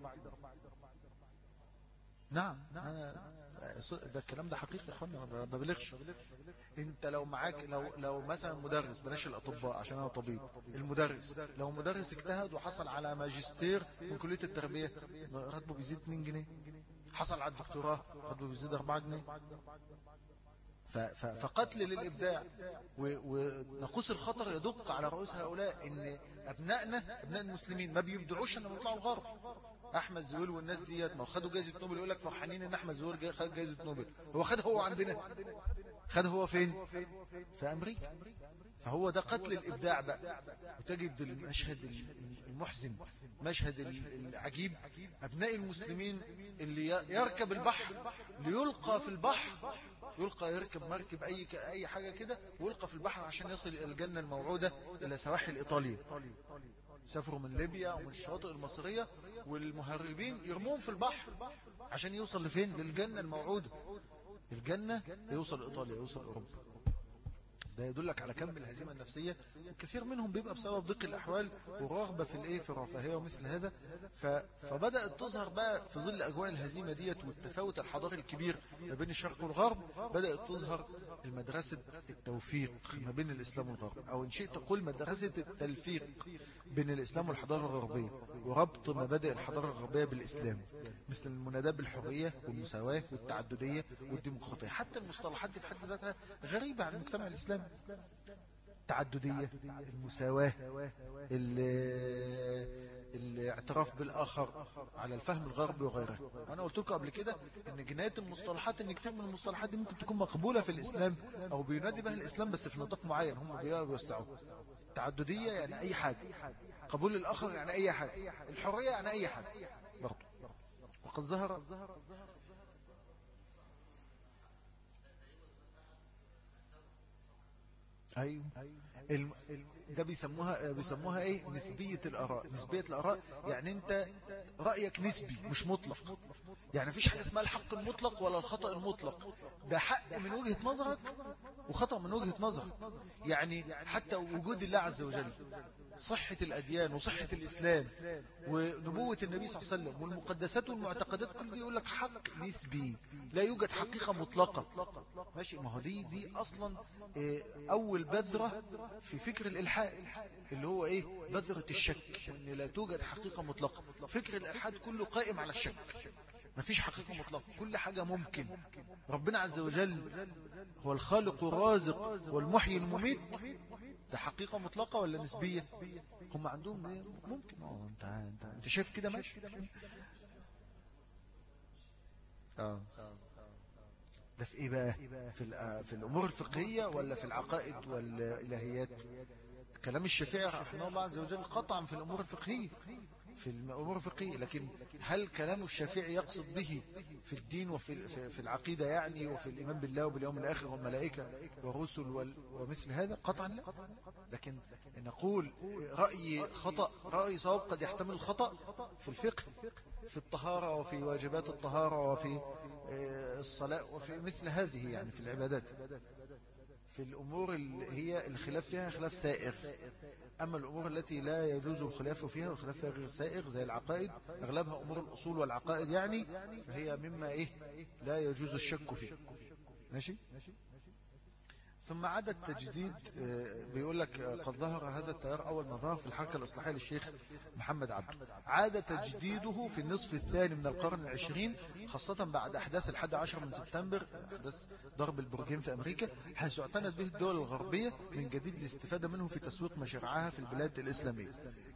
نعم، ده الكلام ده حقيقي يا اخوانا، ما ببالغش. انت لو معاك، لو مثلا مدرس، بلاش الاطباء عشان انا طبيب، المدرس لو مدرس اجتهد وحصل على ماجستير من كلية التربية راتبه بيزيد 2 جنيه، حصل على الدكتوراه راتبه بيزيد 4 جنيه. فقتل للإبداع ونقوص الخطر يدق على رؤوس هؤلاء، ان ابنائنا، ابناء المسلمين ما بيبدعوش انهم يطلعوا الغرب. احمد زويل والناس ديت ما خدوا جائزة نوبل، يقول لك فرحانين ان احمد زويل خد جائزة نوبل. هو خد، هو عندنا خد، هو فين؟ في امريكا. فهو ده قتل الابداع بقى. وتجد المشهد المحزن، مشهد العجيب، ابناء المسلمين اللي يركب البحر ليلقى في البحر، يركب مركب اي حاجة كده ويلقى في البحر عشان يصل الى الجنة الموعودة، الى سواحل ايطاليا. سافروا من ليبيا ومن الشواطئ المصرية، والمهربين يرمون في البحر عشان يوصل لفين؟ للجنة الموعودة. الجنة يوصل إيطاليا، يوصل أوروبا. ده يدلك على كم الهزيمة النفسية، وكثير منهم بيبقى بسبب ضيق الأحوال ورغبة في الرفاهية ومثل هذا. فبدأت تظهر بقى في ظل أجواء الهزيمة ديت والتفاوت الحضاري الكبير ما بين الشرق والغرب، بدأت تظهر المدرسة التوفيق ما بين الإسلام والغرب، أو إن شئت تقول مدرسة التلفيق بين الإسلام والحضارة الغربية، وربط مبادئ الحضارة الغربية بالإسلام، مثل المناداة بالحرية والمساواة والتعددية والديمقراطية. حتى المصطلحات دي في حد ذاتها غريبة عن المجتمع الإسلامي. التعددية، المساواة، الاعتراف بالآخر على الفهم الغربي وغيره. أنا قلت لكم قبل كده إن جناية المصطلحات، إن كتير من المصطلحات دي ممكن تكون مقبولة في الإسلام أو بينادي بها الإسلام، بس في نطاق معين هم بيوسعوه. التعددية يعني أي حاجة، قبول الآخر يعني أي حاجة، الحرية يعني أي حاجة برضو. وقد ظهر أيوه ده بيسموها ايه؟ نسبية الآراء. نسبية الآراء يعني انت رأيك نسبي مش مطلق، يعني مفيش حاجة اسمها الحق المطلق ولا الخطأ المطلق، ده حق من وجهة نظرك وخطأ من وجهة نظرك. يعني حتى وجود الله عز وجل، صحة الأديان وصحة الإسلام ونبوة النبي صلى الله عليه وسلم والمقدسات والمعتقدات، كل دي يقول لك حق نسبي، لا يوجد حقيقة مطلقة. ماشي، ما هو دي أصلا أول بذرة في فكر الإلحاد، اللي هو إيه؟ بذرة الشك، وإن لا توجد حقيقة مطلقة. فكر الإلحاد كله قائم على الشك، ما فيش حقيقة مطلقة، كل حاجة ممكن. ربنا عز وجل هو الخالق الرازق والمحيي المميت، ده حقيقة مطلقة ولا نسبية؟ هم عندهم ممكن. انت شايف كده ماشي. ده في ايه بقى؟ في الامور الفقهية ولا في العقائد والالهيات؟ كلام الشافعي رحمه الله عز وجل قطعا في الامور الفقهية، في الأمور الفقهية. لكن هل كلام الشافعي يقصد به في الدين وفي العقيدة يعني، وفي الإيمان بالله وباليوم الآخر والملائكة والرسل ومثل هذا؟ قطعا لا. لكن نقول رأي خطأ، رأي صواب قد يحتمل الخطأ في الفقه، في الطهارة وفي واجبات الطهارة وفي الصلاة وفي مثل هذه يعني في العبادات. في الأمور اللي هي الخلاف فيها خلاف سائر. أما الأمور التي لا يجوز الخلاف فيها والخلاف فيها غير سائر زي العقائد، أغلبها أمور الأصول والعقائد يعني، فهي مما لا يجوز الشك فيه. ماشي. ثم عاد التجديد، بيقول لك قد ظهر هذا التيار أول ما ظهر في الحركة الإصلاحية للشيخ محمد عبده. عاد تجديده في النصف الثاني من القرن العشرين، خاصة بعد أحداث 11 من سبتمبر، أحداث ضرب البرجين في أمريكا، حيث اعتنت به الدول الغربية من جديد الاستفادة منه في تسويق مشاريعها في البلاد الإسلامية.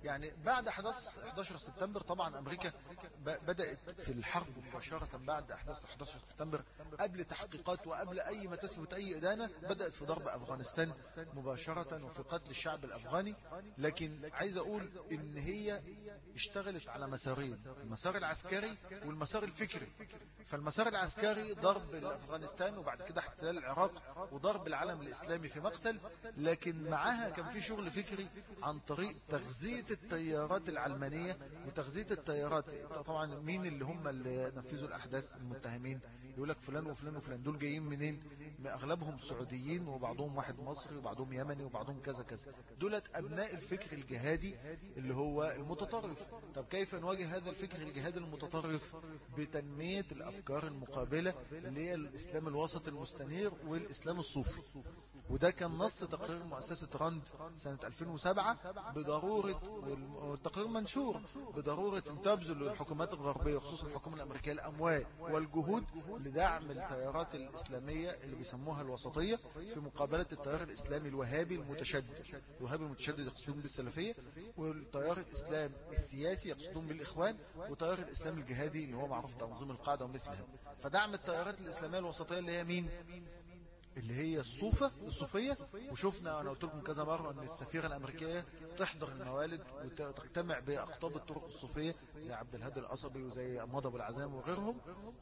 يعني بعد 11 سبتمبر طبعا أمريكا بدأت في الحرب مباشرة بعد أحداث 11 سبتمبر، قبل تحقيقات وقبل أي ما تثبت أي إدانة، بدأت في ضرب أفغانستان مباشرة وفي قتل الشعب الأفغاني. لكن عايز أقول إن هي اشتغلت على مسارين، المسار العسكري والمسار الفكري. فالمسار العسكري ضرب أفغانستان وبعد كده احتلال العراق وضرب العالم الإسلامي في مقتل، لكن معاها كان في شغل فكري عن طريق تغذية التيارات العلمانية وتغذية التيارات. طبعا مين اللي هم اللي نفذوا الأحداث المتهمين؟ يقول لك فلان وفلان وفلان. دول جايين منين؟ أغلبهم سعوديين وبعضهم واحد مصري وبعضهم يمني وبعضهم كذا كذا. دولت أبناء الفكر الجهادي اللي هو المتطرف. طب كيف نواجه هذا الفكر الجهادي المتطرف؟ بتنمية الأفكار المقابلة اللي هي الإسلام الوسط المستنير والإسلام الصوفي. وده كان نص تقرير مؤسسة راند سنة 2007 بضرورة، والتقرير منشور، بضرورة أن تبذل الحكومات الغربية وخصوصا الحكومة الأمريكية الأموال والجهود لدعم التيارات الإسلامية اللي بيسموها الوسطية في مقابلة التيار الإسلامي الوهابي المتشدد. الوهابي المتشدد يقصدون بالسلفية، والتيار الإسلام السياسي يقصدون بالإخوان، وتيار الإسلام الجهادي اللي هو معروف تنظيم القاعدة ومثلها. فدعم التيارات الإسلامية الوسطية اللي هي مين؟ اللي هي الصوفية. وشفنا أنا قلت لكم كذا مرة أن السفيرة الأمريكية تحضر الموالد وتجتمع بأقطاب الطرق الصوفية زي عبد الهادي القصبي وزي أماد أبو العزام وغيرهم،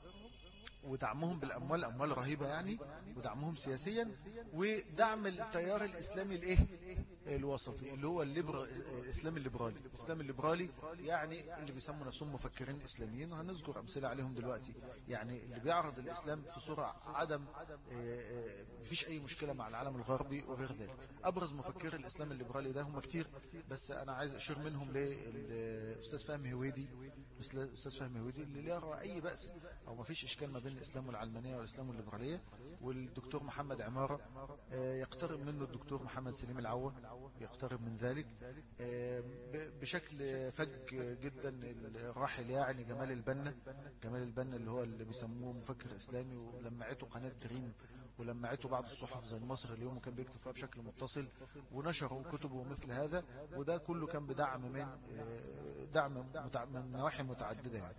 ودعمهم بالأموال، أموال رهيبة يعني، ودعمهم سياسيا، ودعم التيار الإسلامي الإيه الوسطي اللي هو الإسلام الليبرالي. الإسلام الليبرالي يعني اللي بيسموا نفسهم مفكرين إسلاميين، وهنذكر أمثلة عليهم دلوقتي. يعني اللي بيعرض الإسلام في صورة عدم مفيش أي مشكلة مع العالم الغربي وغير ذلك. أبرز مفكر الإسلام الليبرالي ده هم كتير، بس أنا عايز أشير منهم للأستاذ فهمي هويدي. الأستاذ فهمي هويدي اللي يرى أي بأس أو ما فيش إشكال ما بين الإسلام والعلمانية والإسلام والليبرالية. والدكتور محمد عمارة يقترب منه الدكتور محمد سليم العوة، يقترب من ذلك بشكل فج جدا الراحل يعني جمال البنا اللي هو اللي بيسموه مفكر إسلامي، ولمعته قناة دريم ولمعته بعض الصحف زي المصري اليوم، وكان بيكتب فيها بشكل متصل ونشروا كتبه ومثل هذا. وده كله كان بدعم من نواحي متعددة يعني.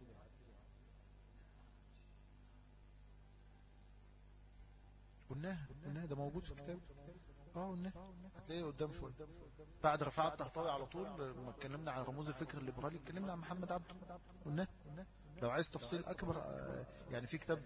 قلناها ده موجود في الكتاب. قلناها هتلاقيه قدام شوية بعد رفعت الطهطاوي على طول. لما اتكلمنا عن رموز الفكر الليبرالي اتكلمنا عن محمد عبده. قلناها. لو عايز تفصيل أكبر يعني في كتاب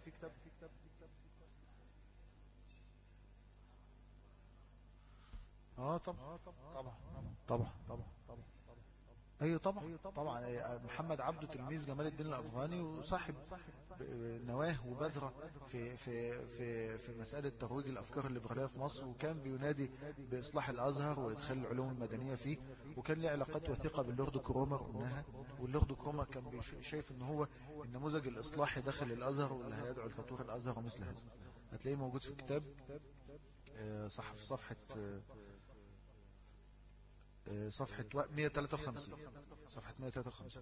طبعا ايوه طبعا محمد عبده تلميذ جمال الدين الافغاني وصاحب نواه وبذره في مساله ترويج الافكار الليبراليه في مصر، وكان بينادي باصلاح الازهر وادخال العلوم المدنيه فيه، وكان له علاقات وثيقه باللورد كرومر قلناها. واللورد كرومر كان شايف ان هو النموذج الاصلاحي داخل الازهر واللي هيدعو لتطوير الازهر ومثل هذا. هتلاقيه موجود في الكتاب في صفحة 153. صفحة 153.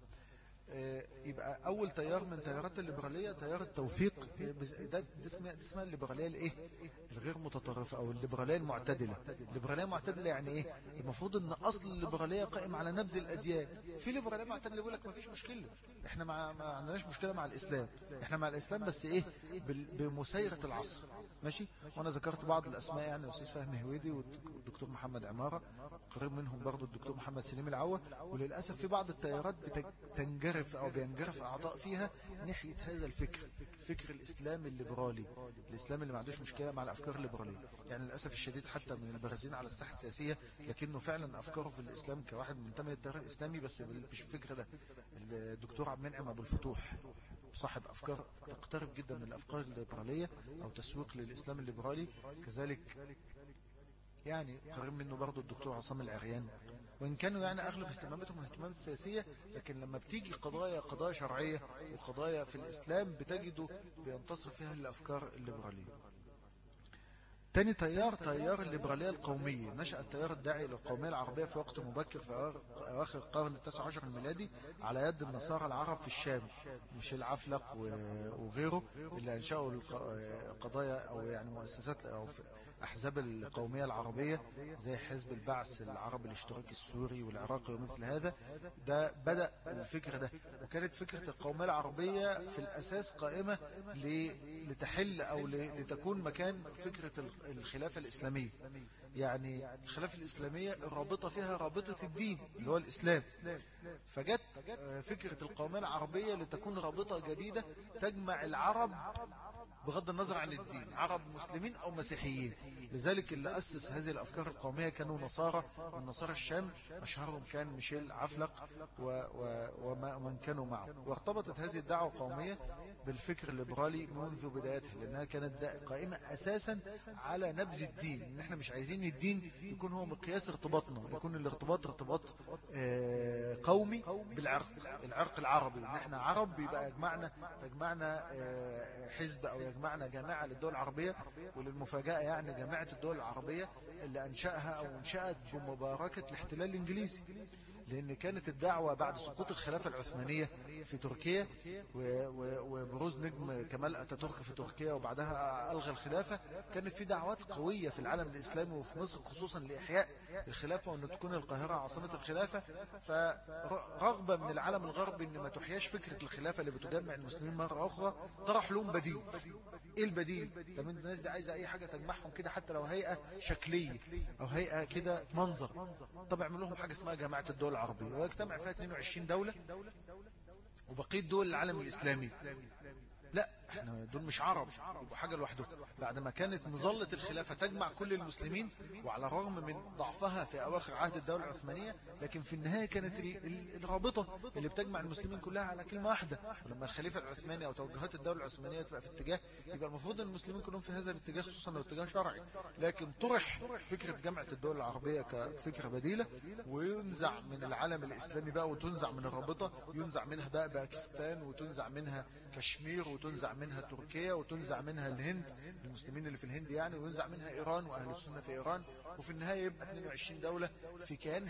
يبقى أول تيار من تيارات الليبرالية تيار التوفيق. ده اسمها الليبرالية الإيه؟ الغير متطرفة أو الليبرالية المعتدلة. الليبرالية المعتدلة يعني إيه؟ المفروض أن أصل الليبرالية قائم على نبذ الأديان. في ليبرالية معتدلة يقول لك ما فيش مشكلة، إحنا ما عندناش مشكلة مع الإسلام، إحنا مع الإسلام بس إيه؟ بمسيرة العصر. ماشي. وانا ذكرت بعض الاسماء يعني الاستاذ فهمي هويدي والدكتور محمد عمارة، قريب منهم برضو الدكتور محمد سليم العوة. وللاسف في بعض التيارات بتنجرف او بينجرف اعضاء فيها ناحية هذا فكر الاسلام الليبرالي، الاسلام اللي ما عندوش مشكلة مع الافكار الليبرالية. يعني للاسف الشديد حتى من البارزين على الساحة السياسية، لكنه فعلا افكاره في الاسلام كواحد منتمي للتيار الاسلامي بس مش الفكر ده. الدكتور عبد المنعم ابو الفتوح صاحب أفكار تقترب جدا من الأفكار الليبرالية أو تسويق للإسلام الليبرالي. كذلك يعني قريب منه برضو الدكتور عصام العريان، وإن كانوا يعني أغلب اهتماماتهم اهتمامات سياسية، لكن لما بتيجي قضايا شرعية وقضايا في الإسلام بتجده بينتصر فيها الأفكار الليبرالية. تاني تيار الليبرالية القومية. نشأ التيار الداعي للقومية العربية في وقت مبكر في أواخر القرن التاسع عشر الميلادي على يد النصارى العرب في الشام، مش العفلق وغيره اللي أنشأوا القضايا أو يعني مؤسسات أو أحزاب القومية العربية زي حزب البعث العربي الاشتراكي السوري والعراقي ومثل هذا. ده بدأ الفكرة ده، وكانت فكرة القومية العربية في الأساس قائمة لتحل أو لتكون مكان فكرة الخلافة الإسلامية. يعني الخلافة الإسلامية الرابطة فيها رابطة الدين اللي هو الإسلام، فجت فكرة القومية العربية لتكون رابطة جديدة تجمع العرب بغض النظر عن الدين، عرب مسلمين أو مسيحيين. لذلك اللي أسس هذه الأفكار القومية كانوا نصارى من نصارى الشام، أشهرهم كان ميشيل عفلق ومن كانوا معه. وارتبطت هذه الدعوة القومية بالفكر الليبرالي منذ بدايتها، لأنها كانت قائمة أساسا على نبذ الدين، إن احنا مش عايزين الدين يكون هو مقياس ارتباطنا، يكون الارتباط ارتباط قومي بالعرق، العرق العربي، إن احنا عرب يبقى تجمعنا حزب أو يجمعنا جماعة للدول العربية. وللمفاجأة يعني جماعة الدول العربية اللي أنشأها أو انشأت بمباركة الاحتلال الإنجليزي، لأن كانت الدعوة بعد سقوط الخلافة العثمانية في تركيا وبروز نجم كمال أتاتورك في تركيا وبعدها ألغى الخلافة، كانت في دعوات قوية في العالم الإسلامي وفي مصر خصوصا لإحياء الخلافة وأن تكون القاهرة عاصمة الخلافة. فرغبة من العالم الغربي أن ما تحياش فكرة الخلافة اللي بتجمع المسلمين مرة أخرى، طرح لهم بديل. ايه البديل؟ طب الناس دي عايزه اي حاجه تجمعهم كده، حتى لو هيئه شكليه او هيئه كده منظر. طب اعملوا لهم حاجه اسمها جماعه الدول العربيه، ويجتمع فيها 22 دوله وبقيه دول العالم الاسلامي. لا، احنا دول مش عرب، يبقوا حاجة لوحدهم. بعد ما كانت مظلة الخلافة تجمع كل المسلمين، وعلى الرغم من ضعفها في أواخر عهد الدولة العثمانية، لكن في النهاية كانت الرابطة اللي بتجمع المسلمين كلها على كلمة واحدة. ولما الخليفة العثماني أو توجهات الدولة العثمانية تبقى في اتجاه، يبقى المفروض أن المسلمين كلهم في هذا الاتجاه، خصوصا لو اتجاه شرعي. لكن طرح فكرة جامعة الدول العربية كفكرة بديلة، وينزع من العالم الإسلامي بقى، وتنزع من الرابطة، ينزع منها بقى باكستان، وتنزع منها كشمير، وتنزع منها تركيا، وتنزع منها الهند، المسلمين اللي في الهند يعني، وينزع منها إيران وأهل السنة في إيران، وفي النهاية يبقى 22 دولة في كيان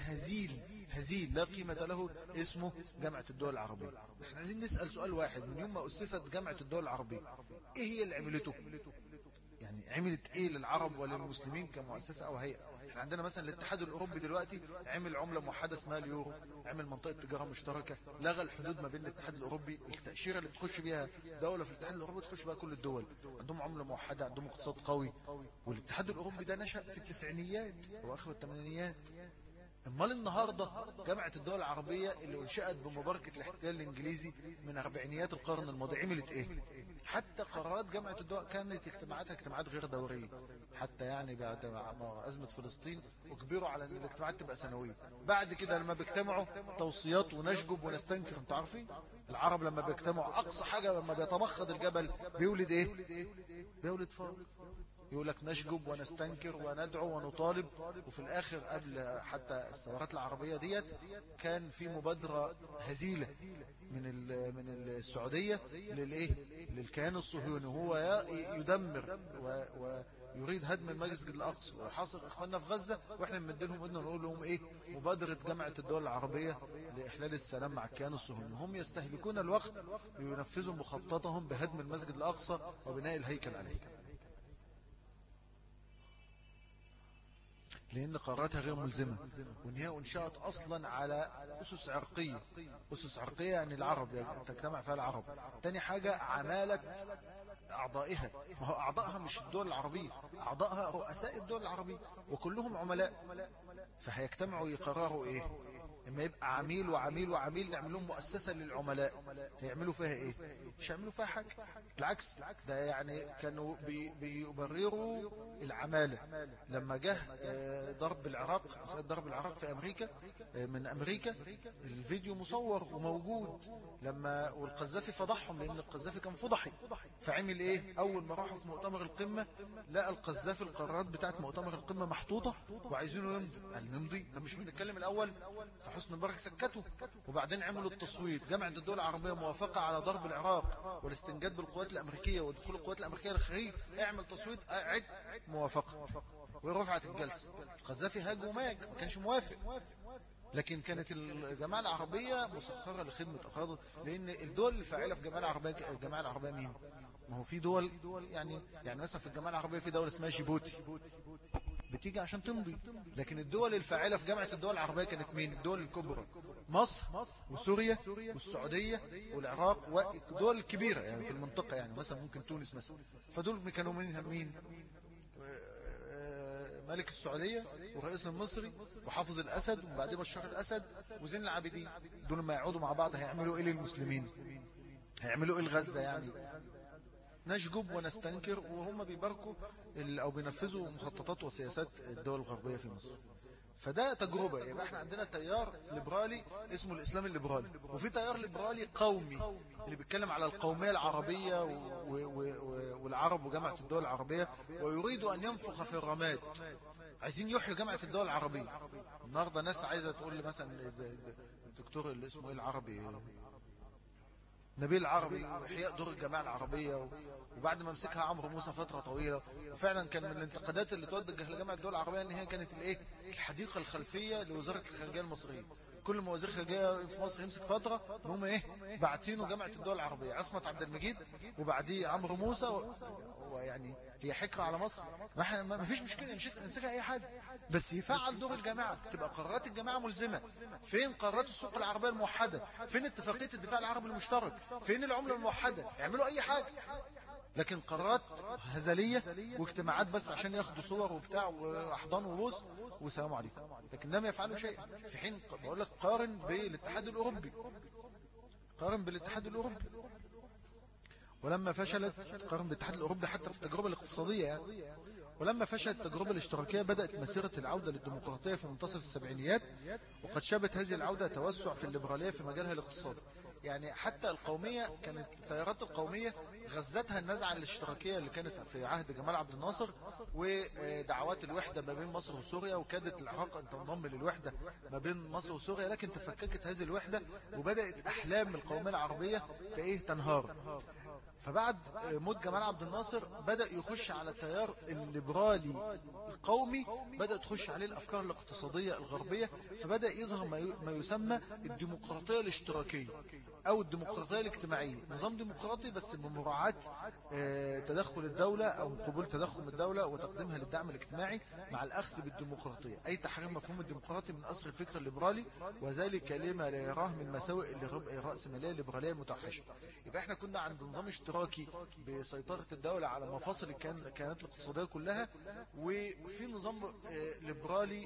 هزيل لا قيمة له اسمه جامعة الدول العربية. احنا عايزين نسأل سؤال واحد: من يوم ما أسست جامعة الدول العربية ايه هي اللي عملته؟ يعني عملت ايه للعرب وللمسلمين كمؤسسة او هيئة؟ احنا عندنا مثلا الاتحاد الاوروبي دلوقتي عمل عملة موحدة اسمها اليورو، عمل منطقة تجارة مشتركة، لغى الحدود ما بين الاتحاد الاوروبي، التأشيرة اللي بتخش بيها دولة في الاتحاد الاوروبي تخش بها كل الدول، عندهم عملة موحدة، عندهم اقتصاد قوي. والاتحاد الاوروبي ده نشأ في التسعينيات واخر الثمانينيات. امال النهاردة جامعة الدول العربية اللي انشأت بمباركة الاحتلال الانجليزي من اربعينيات القرن الماضي عملت ايه؟ حتى قرارات جامعة الدول كانت اجتماعات غير دورية، حتى يعني بعد أزمة فلسطين اجبروا على ان الاجتماعات تبقى سنوية. بعد كده لما بيجتمعوا توصيات ونشجب ونستنكر. انتوا عارفين العرب لما بيجتمعوا اقصى حاجة لما بيتمخض الجبل بيولد ايه؟ بيولد فار. يقول لك نشجب ونستنكر وندعو ونطالب. وفي الآخر قبل حتى الثورات العربية ديت كان في مبادرة هزيلة من السعودية للكيان الصهيوني، هو يدمر ويريد هدم المسجد الأقصى ويحاصر إخواننا في غزة، وإحنا بنديلهم إنه نقول لهم مبادرة جامعة الدول العربية لإحلال السلام مع الكيان الصهيوني. هم يستهلكون الوقت لينفذوا مخططهم بهدم المسجد الأقصى وبناء الهيكل عليه، لأن قراراتها غير ملزمة، وإن هي انشأت أصلا على أسس عرقية. أسس عرقية يعني العرب، يعني تجتمع فيها العرب. تاني حاجة عمالة أعضائها، ما هو أعضائها مش الدول العربية، أعضائها رؤساء الدول العربية وكلهم عملاء. فهيجتمعوا يقرروا إيه؟ إما يبقى عميل وعميل وعميل، نعمل لهم مؤسسة للعملاء، هيعملوا فيها إيه؟ مش هيعملوا فيها حاجة، بالعكس ده يعني كانوا بيبرروا العمالة. لما جه ضرب العراق في أمريكا، من أمريكا، الفيديو مصور وموجود، والقذافي فضحهم لأن القذافي كان فضحي. فعمل إيه؟ أول ما راحوا في مؤتمر القمة لقى القذافي القرارات بتاعت مؤتمر القمة محطوطة وعايزينه يمضي. قال نمضي؟ ده مش بنتكلم الأول؟ فحسني مبارك سكته، وبعدين عملوا التصويت. جامعة الدول العربية موافقة على ضرب العراق والاستنجاد بالقوات الأمريكية ودخول القوات الأمريكية للخليج، اعمل تصويت، عد موافقة، ورفعت الجلسة. القذافي هاج وماج، ما كانش موافق. لكن كانت الجماعة العربية مسخرة لخدمة أفراد، لأن الدول الفاعلة في الجماعة العربية مين؟ ما هو في دول يعني مثلا في الجماعة العربية في دولة اسمها جيبوتي بتيجي عشان تمضي، لكن الدول الفاعلة في جامعة الدول العربية كانت مين؟ الدول الكبرى، مصر وسوريا والسعودية والعراق والدول الكبيرة يعني في المنطقة، يعني مثلا ممكن تونس مثلا. فدول كانوا منهم مين؟ ملك السعودية والرئيس المصري وحافظ الأسد وبعدين بشار الأسد وزين العابدين. دول ما يقعدوا مع بعض هيعملوا إيه للمسلمين؟ هيعملوا إيه لغزة يعني؟ نشجب ونستنكر، وهم بيباركوا أو بينفذوا مخططات وسياسات الدول الغربية في مصر. فده تجربة. يبقى احنا عندنا تيار ليبرالي اسمه الإسلام الليبرالي، وفي تيار ليبرالي قومي اللي بيتكلم على القومية العربية والعرب وجامعة الدول العربية، ويريد أن ينفخ في الرماد. عايزين يحيوا جامعة الدول العربية. النهاردة ناس عايزة تقول لي مثلا الدكتور اللي اسمه ايه العربي، نبيل العربي، إحياء دور الجماعة العربية، وبعد ما مسكها عمرو موسى فترة طويلة. وفعلا كان من الانتقادات اللي توجه لجامعة الدول العربية ان هي كانت الايه الحديقة الخلفية لوزارة الخارجية المصرية. كل ما وزير الخارجية في مصر يمسك فترة نقوم ايه باعتينه جامعة الدول العربية، عصمت عبد المجيد وبعديه عمرو موسى. ويعني هي حكرة على مصر. ما فيش مشكلة نمسكها اي حد، بس يفعل دور الجماعة، تبقى قرارات الجماعة ملزمة. فين قرارات السوق العربية الموحدة؟ فين اتفاقية الدفاع العربي المشترك؟ فين العملة الموحدة؟ يعملوا اي حاجة، لكن قرارات هزلية واجتماعات بس عشان ياخدوا صور وبتاع واحضان وبوس والسلام عليكم، لكن لم يفعلوا شيء. في حين بقول لك قارن بالاتحاد الأوروبي، قارن بالاتحاد الأوروبي. ولما فشلت، قارن بالاتحاد الأوروبي حتى في التجربة الاقتصادية يعني. ولما فشلت التجربة الاشتراكية بدأت مسيرة العودة للديمقراطية في منتصف السبعينيات، وقد شابت هذه العودة توسع في الليبرالية في مجالها الاقتصادي. يعني حتى القومية كانت التيارات القومية غزتها النزعة الاشتراكية اللي كانت في عهد جمال عبد الناصر ودعوات الوحدة ما بين مصر وسوريا، وكادت العراق أن تنضم للوحدة ما بين مصر وسوريا، لكن تفككت هذه الوحدة وبدأت أحلام القومية العربية تنهار. فبعد موت جمال عبد الناصر بدأ يخش على التيار الليبرالي القومي، بدأ تخش عليه الأفكار الاقتصادية الغربية، فبدأ يظهر ما يسمى الديمقراطية الاشتراكية أو الديمقراطية الاجتماعية. نظام ديمقراطي بس بمراعاة تدخل الدولة أو قبول تدخل الدولة وتقديمها للدعم الاجتماعي مع الأخذ بالديمقراطية، أي تحريم مفهوم الديمقراطي من أصل الفكر الليبرالي، وذلك لما لا يراه من مساوئ الرأسمالية الليبرالية المتوحشة. يبقى احنا كنا عند نظام اشتراكي بسيطرة الدولة على مفاصل الكيانات الاقتصادية كلها، وفي نظام ليبرالي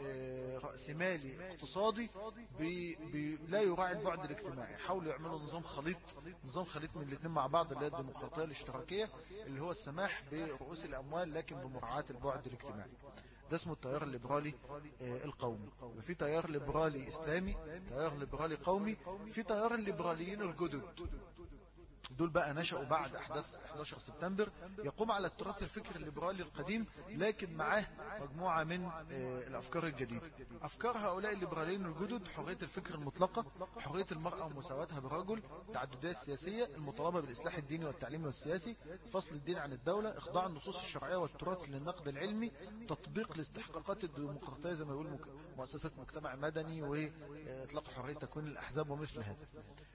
رأسمالي اقتصادي لا يراعي البعد الاجتماعي. حاولوا يعملوا نظام خليط من الاثنين مع بعض، اللي هي الديمقراطية الاشتراكية اللي هو السماح برؤوس الأموال لكن بمراعاة البعد الاجتماعي. ده اسمه التيار الليبرالي القومي. وفي تيار ليبرالي إسلامي، تيار ليبرالي قومي، في تيار الليبراليين الجدد. دول بقى نشأوا بعد أحداث 11 سبتمبر، يقوم على التراث الفكري الليبرالي القديم لكن معاه مجموعة من الأفكار الجديدة. أفكار هؤلاء الليبراليين الجدد: حرية الفكر المطلقة، حرية المرأة ومساواتها بالرجل، التعددية السياسية، المطالبة بالإصلاح الديني والتعليمي والسياسي، فصل الدين عن الدولة، إخضاع النصوص الشرعية والتراث للنقد العلمي، تطبيق الاستحقاقات الديمقراطية زي ما يقول مؤسسات مجتمع مدني، وإطلاق حرية تكوين الأحزاب ومثل هذا.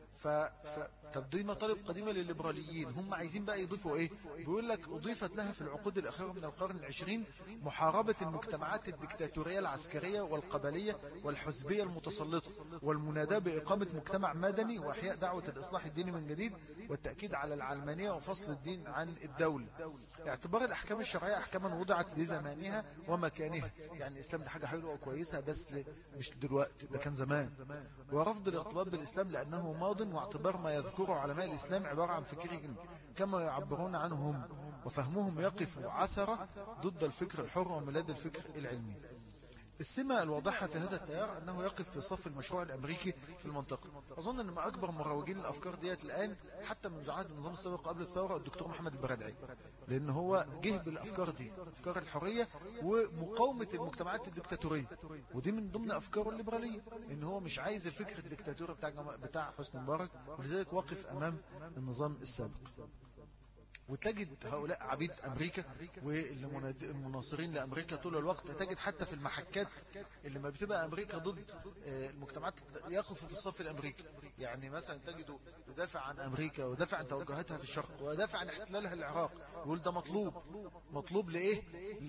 طب دي مطالب قديمة للليبراليين. هم عايزين بقى يضيفوا ايه؟ بيقول لك اضيفت لها في العقود الاخيرة من القرن العشرين محاربة المجتمعات الدكتاتورية العسكرية والقبلية والحزبية المتسلطة، والمناداة بإقامة مجتمع مدني، وإحياء دعوة الإصلاح الديني من جديد، والتأكيد على العلمانية وفصل الدين عن الدولة. اعتبار الأحكام الشرعية أحكاما وضعت لزمانها ومكانها. يعني الإسلام ده حاجة حلوة وكويسة بس مش دلوقتي، ده كان زمان. ورفض الارتباط بالإسلام لأنه ماض، واعتبار ما يذكره علماء الإسلام عبارة عن فكرهم كما يعبرون عنهم، وفهمهم يقف عثرة ضد الفكر الحر وميلاد الفكر العلمي. السمة الواضحة في هذا التيار أنه يقف في صف المشروع الأمريكي في المنطقة. أظن أن ما أكبر مروجين الأفكار ديت الآن حتى من عهد النظام السابق قبل الثورة الدكتور محمد البرادعي، لأن هو جه بالأفكار دي، أفكار الحرية ومقاومة المجتمعات الدكتاتورية، ودي من ضمن أفكاره الليبرالية، إن هو مش عايز الفكر الدكتاتوري بتاع حسني مبارك، ولذلك واقف أمام النظام السابق. وتجد هؤلاء عبيد أمريكا والمناصرين لأمريكا طول الوقت. تجد حتى في المحكات اللي ما بتبقى أمريكا ضد المجتمعات يقف في الصف الأمريكي. يعني مثلا تجده يدافع عن أمريكا ويدافع عن توجهاتها في الشرق ويدافع عن احتلالها العراق، يقول ده مطلوب لإيه؟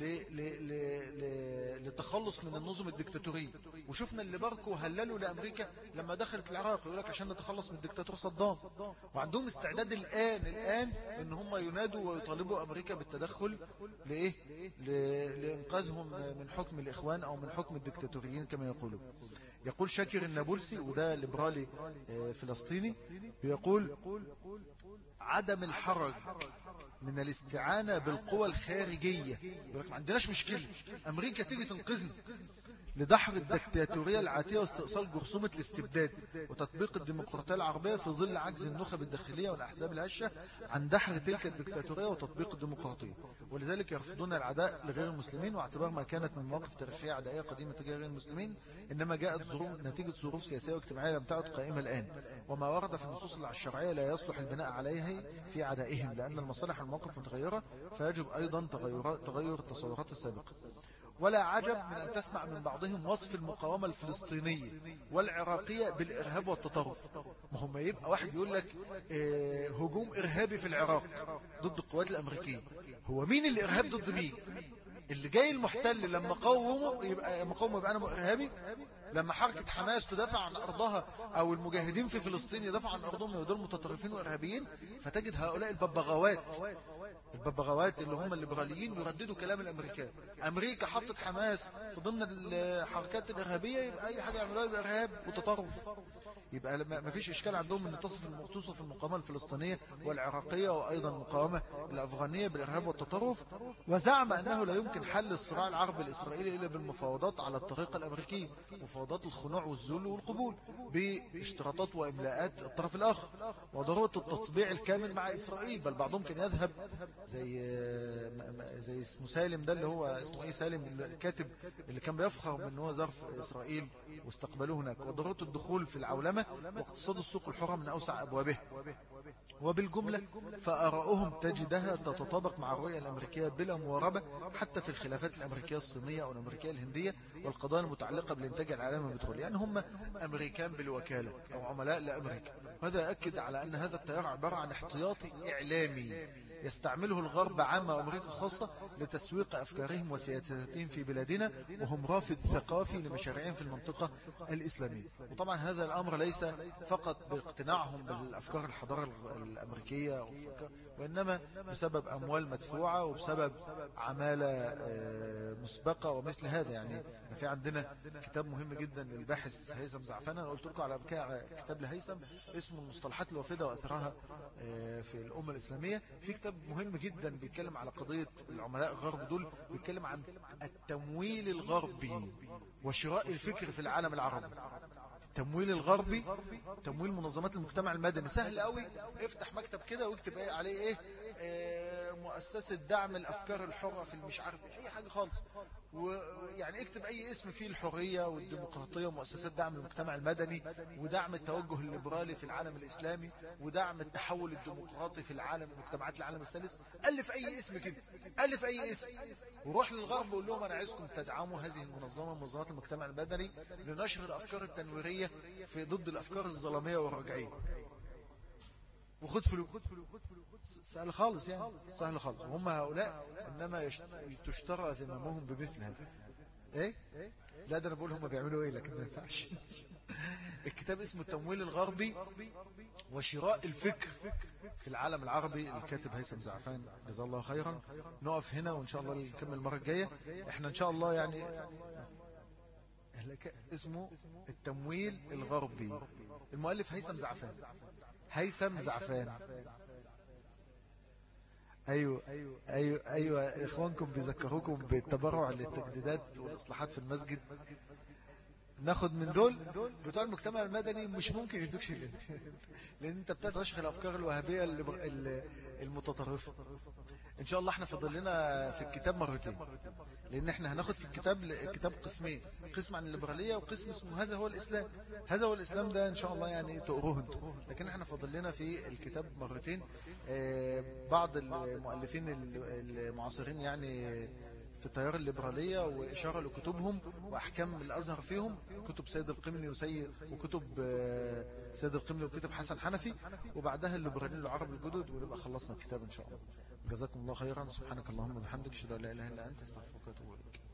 للتخلص من النظم الدكتاتورية. وشفنا اللي باركوا وهللوا لأمريكا لما دخلت العراق، يقول لك عشان نتخلص من الدكتاتور صدام. وعندهم استعداد الآن إن هم ينادوا ويطالبوا أمريكا بالتدخل لإيه؟ لإنقاذهم من حكم الإخوان أو من حكم الدكتاتوريين كما يقولون. يقول شاكر النابلسي، وده ليبرالي فلسطيني، بيقول عدم الحرج من الاستعانة بالقوى الخارجية. ما عندناش مشكلة أمريكا تيجي تنقذنا لدحر الدكتاتورية العاتية واستئصال جرثومة الاستبداد وتطبيق الديمقراطية العربية في ظل عجز النخب الداخلية والأحزاب الهشة عن دحر تلك الدكتاتورية وتطبيق الديمقراطية. ولذلك يرفضون العداء لغير المسلمين، واعتبار ما كانت من مواقف تاريخية عدائية قديمة تجاه غير المسلمين إنما جاءت نتيجة ظروف سياسية واجتماعية لم تعد قائمة الآن، وما ورد في النصوص الشرعية لا يصلح البناء عليه في عدائهم، لأن المصالح والمواقف متغيرة فيجب أيضا تغير التصورات السابقة. ولا عجب من أن تسمع من بعضهم وصف المقاومة الفلسطينية والعراقية بالإرهاب والتطرف. ما هم يبقى واحد يقول لك هجوم إرهابي في العراق ضد القوات الأمريكية. هو مين اللي إرهاب ضد مين؟ اللي جاي المحتل لما قومه يبقى أنا إرهابي؟ لما حركة حماس تدافع عن أرضها أو المجاهدين في فلسطين يدافع عن أرضهم ودول متطرفين وإرهابيين، فتجد هؤلاء الببغاوات اللي هم الليبراليين يرددوا كلام الأمريكان. أمريكا حطت حماس في ضمن الحركات الإرهابية، يبقى أي حاجة يعملوها يبقى إرهاب وتطرف. يبقى ما فيش إشكال عندهم أن توصف المقاومة الفلسطينية والعراقية وأيضا المقاومة الأفغانية بالإرهاب والتطرف. وزعم أنه لا يمكن حل الصراع العربي الإسرائيلي إلا بالمفاوضات على الطريقة الأمريكية، مفاوضات الخنوع والذل والقبول باشتراطات وإملاءات الطرف الآخر وضرورة التطبيع الكامل مع إسرائيل. بل بعضهم كان يذهب زي اسمه سالم، ده اللي هو اسمه إيه، سالم الكاتب اللي كان بيفخر من هو ظرف إسرائيل واستقبلوه هناك، وضرورة الدخول في العولمة واقتصاد السوق الحرة من أوسع أبوابه. وبالجملة فآراؤهم تجدها تتطابق مع الرؤية الأمريكية بلا مواربة، حتى في الخلافات الأمريكية الصينية أو الأمريكية الهندية والقضايا المتعلقة بالإنتاج العالمي البترولي. يعني هم أمريكان بالوكالة أو عملاء لأمريكا. وهذا يؤكد على أن هذا التيار عبارة عن احتياطي إعلامي يستعمله الغرب عامة وأمريكا خاصة لتسويق أفكارهم وسياساتهم في بلادنا، وهم رافد ثقافي لمشاريعهم في المنطقة الإسلامية. وطبعا هذا الأمر ليس فقط باقتناعهم بالأفكار الحضارة الأمريكية وإنما بسبب أموال مدفوعة وبسبب عمالة مسبقة ومثل هذا. يعني في عندنا كتاب مهم جدا للباحث هيثم زعفان، أنا قلت لكم على كتاب لهيثم اسمه المصطلحات الوافدة وأثرها في الأمة الإسلامية. في كتاب مهم جدا بيتكلم على قضية العملاء الغرب دول، بيتكلم عن التمويل الغربي وشراء الفكر في العالم العربي. التمويل الغربي، تمويل منظمات المجتمع المدني، سهل قوي، افتح مكتب كده واكتب ايه عليه ايه مؤسسة دعم الأفكار الحرة في مش عارف اي حاجة خالص، ويعني اكتب اي اسم فيه الحرية والديمقراطية ومؤسسات دعم المجتمع المدني ودعم التوجه الليبرالي في العالم الإسلامي ودعم التحول الديمقراطي في العالم مجتمعات العالم الثالث. ألف اي اسم كده، ألف اي اسم، وروح للغرب وقول لهم أنا عايزكم تدعموا هذه المنظمة، منظمات المجتمع المدني، لنشر الأفكار التنويرية في ضد الأفكار الظلامية والرجعية، وخد فلوس. سهل خالص، يعني سهل خالص. وهم هؤلاء إنما تشترى ذممهم بمثل هذا. إيه؟ لا ده أنا بقول هم بيعملوا إيه، لكن ما ينفعش. الكتاب اسمه التمويل الغربي وشراء الفكر في العالم العربي، الكاتب هيثم زعفان جزاه الله خيرا. نقف هنا وإن شاء الله نكمل المرة الجاية. إحنا إن شاء الله يعني اسمه التمويل الغربي، المؤلف هيثم زعفان. هيثم زعفان. أيوة إخوانكم بيذكروكم بالتبرع للتجديدات والإصلاحات في المسجد. ناخد من دول بتوع المجتمع المدني مش ممكن يدوك شيء لأن أنت بتسرش الأفكار الوهابية المتطرفة. إن شاء الله احنا فاضل لنا في الكتاب مرتين، لأن احنا هناخد في الكتاب قسمين، قسم عن الليبرالية وقسم اسمه هذا هو الإسلام. هذا هو الإسلام ده إن شاء الله يعني تقروه انتم، لكن احنا فاضل لنا في الكتاب مرتين. بعض المؤلفين المعاصرين يعني في التيار الليبرالية وإشارة لكتبهم وأحكام الأزهر فيهم، كتب سيد القمني وكتب سيد القمني وكتب حسن حنفي، وبعدها الليبراليين العرب الجدد، ونبقى خلصنا الكتاب إن شاء الله. جزاكم الله خيرا. سبحانك اللهم وبحمدك، اشهد ان لا اله الا انت، استغفرك واتوب اليك.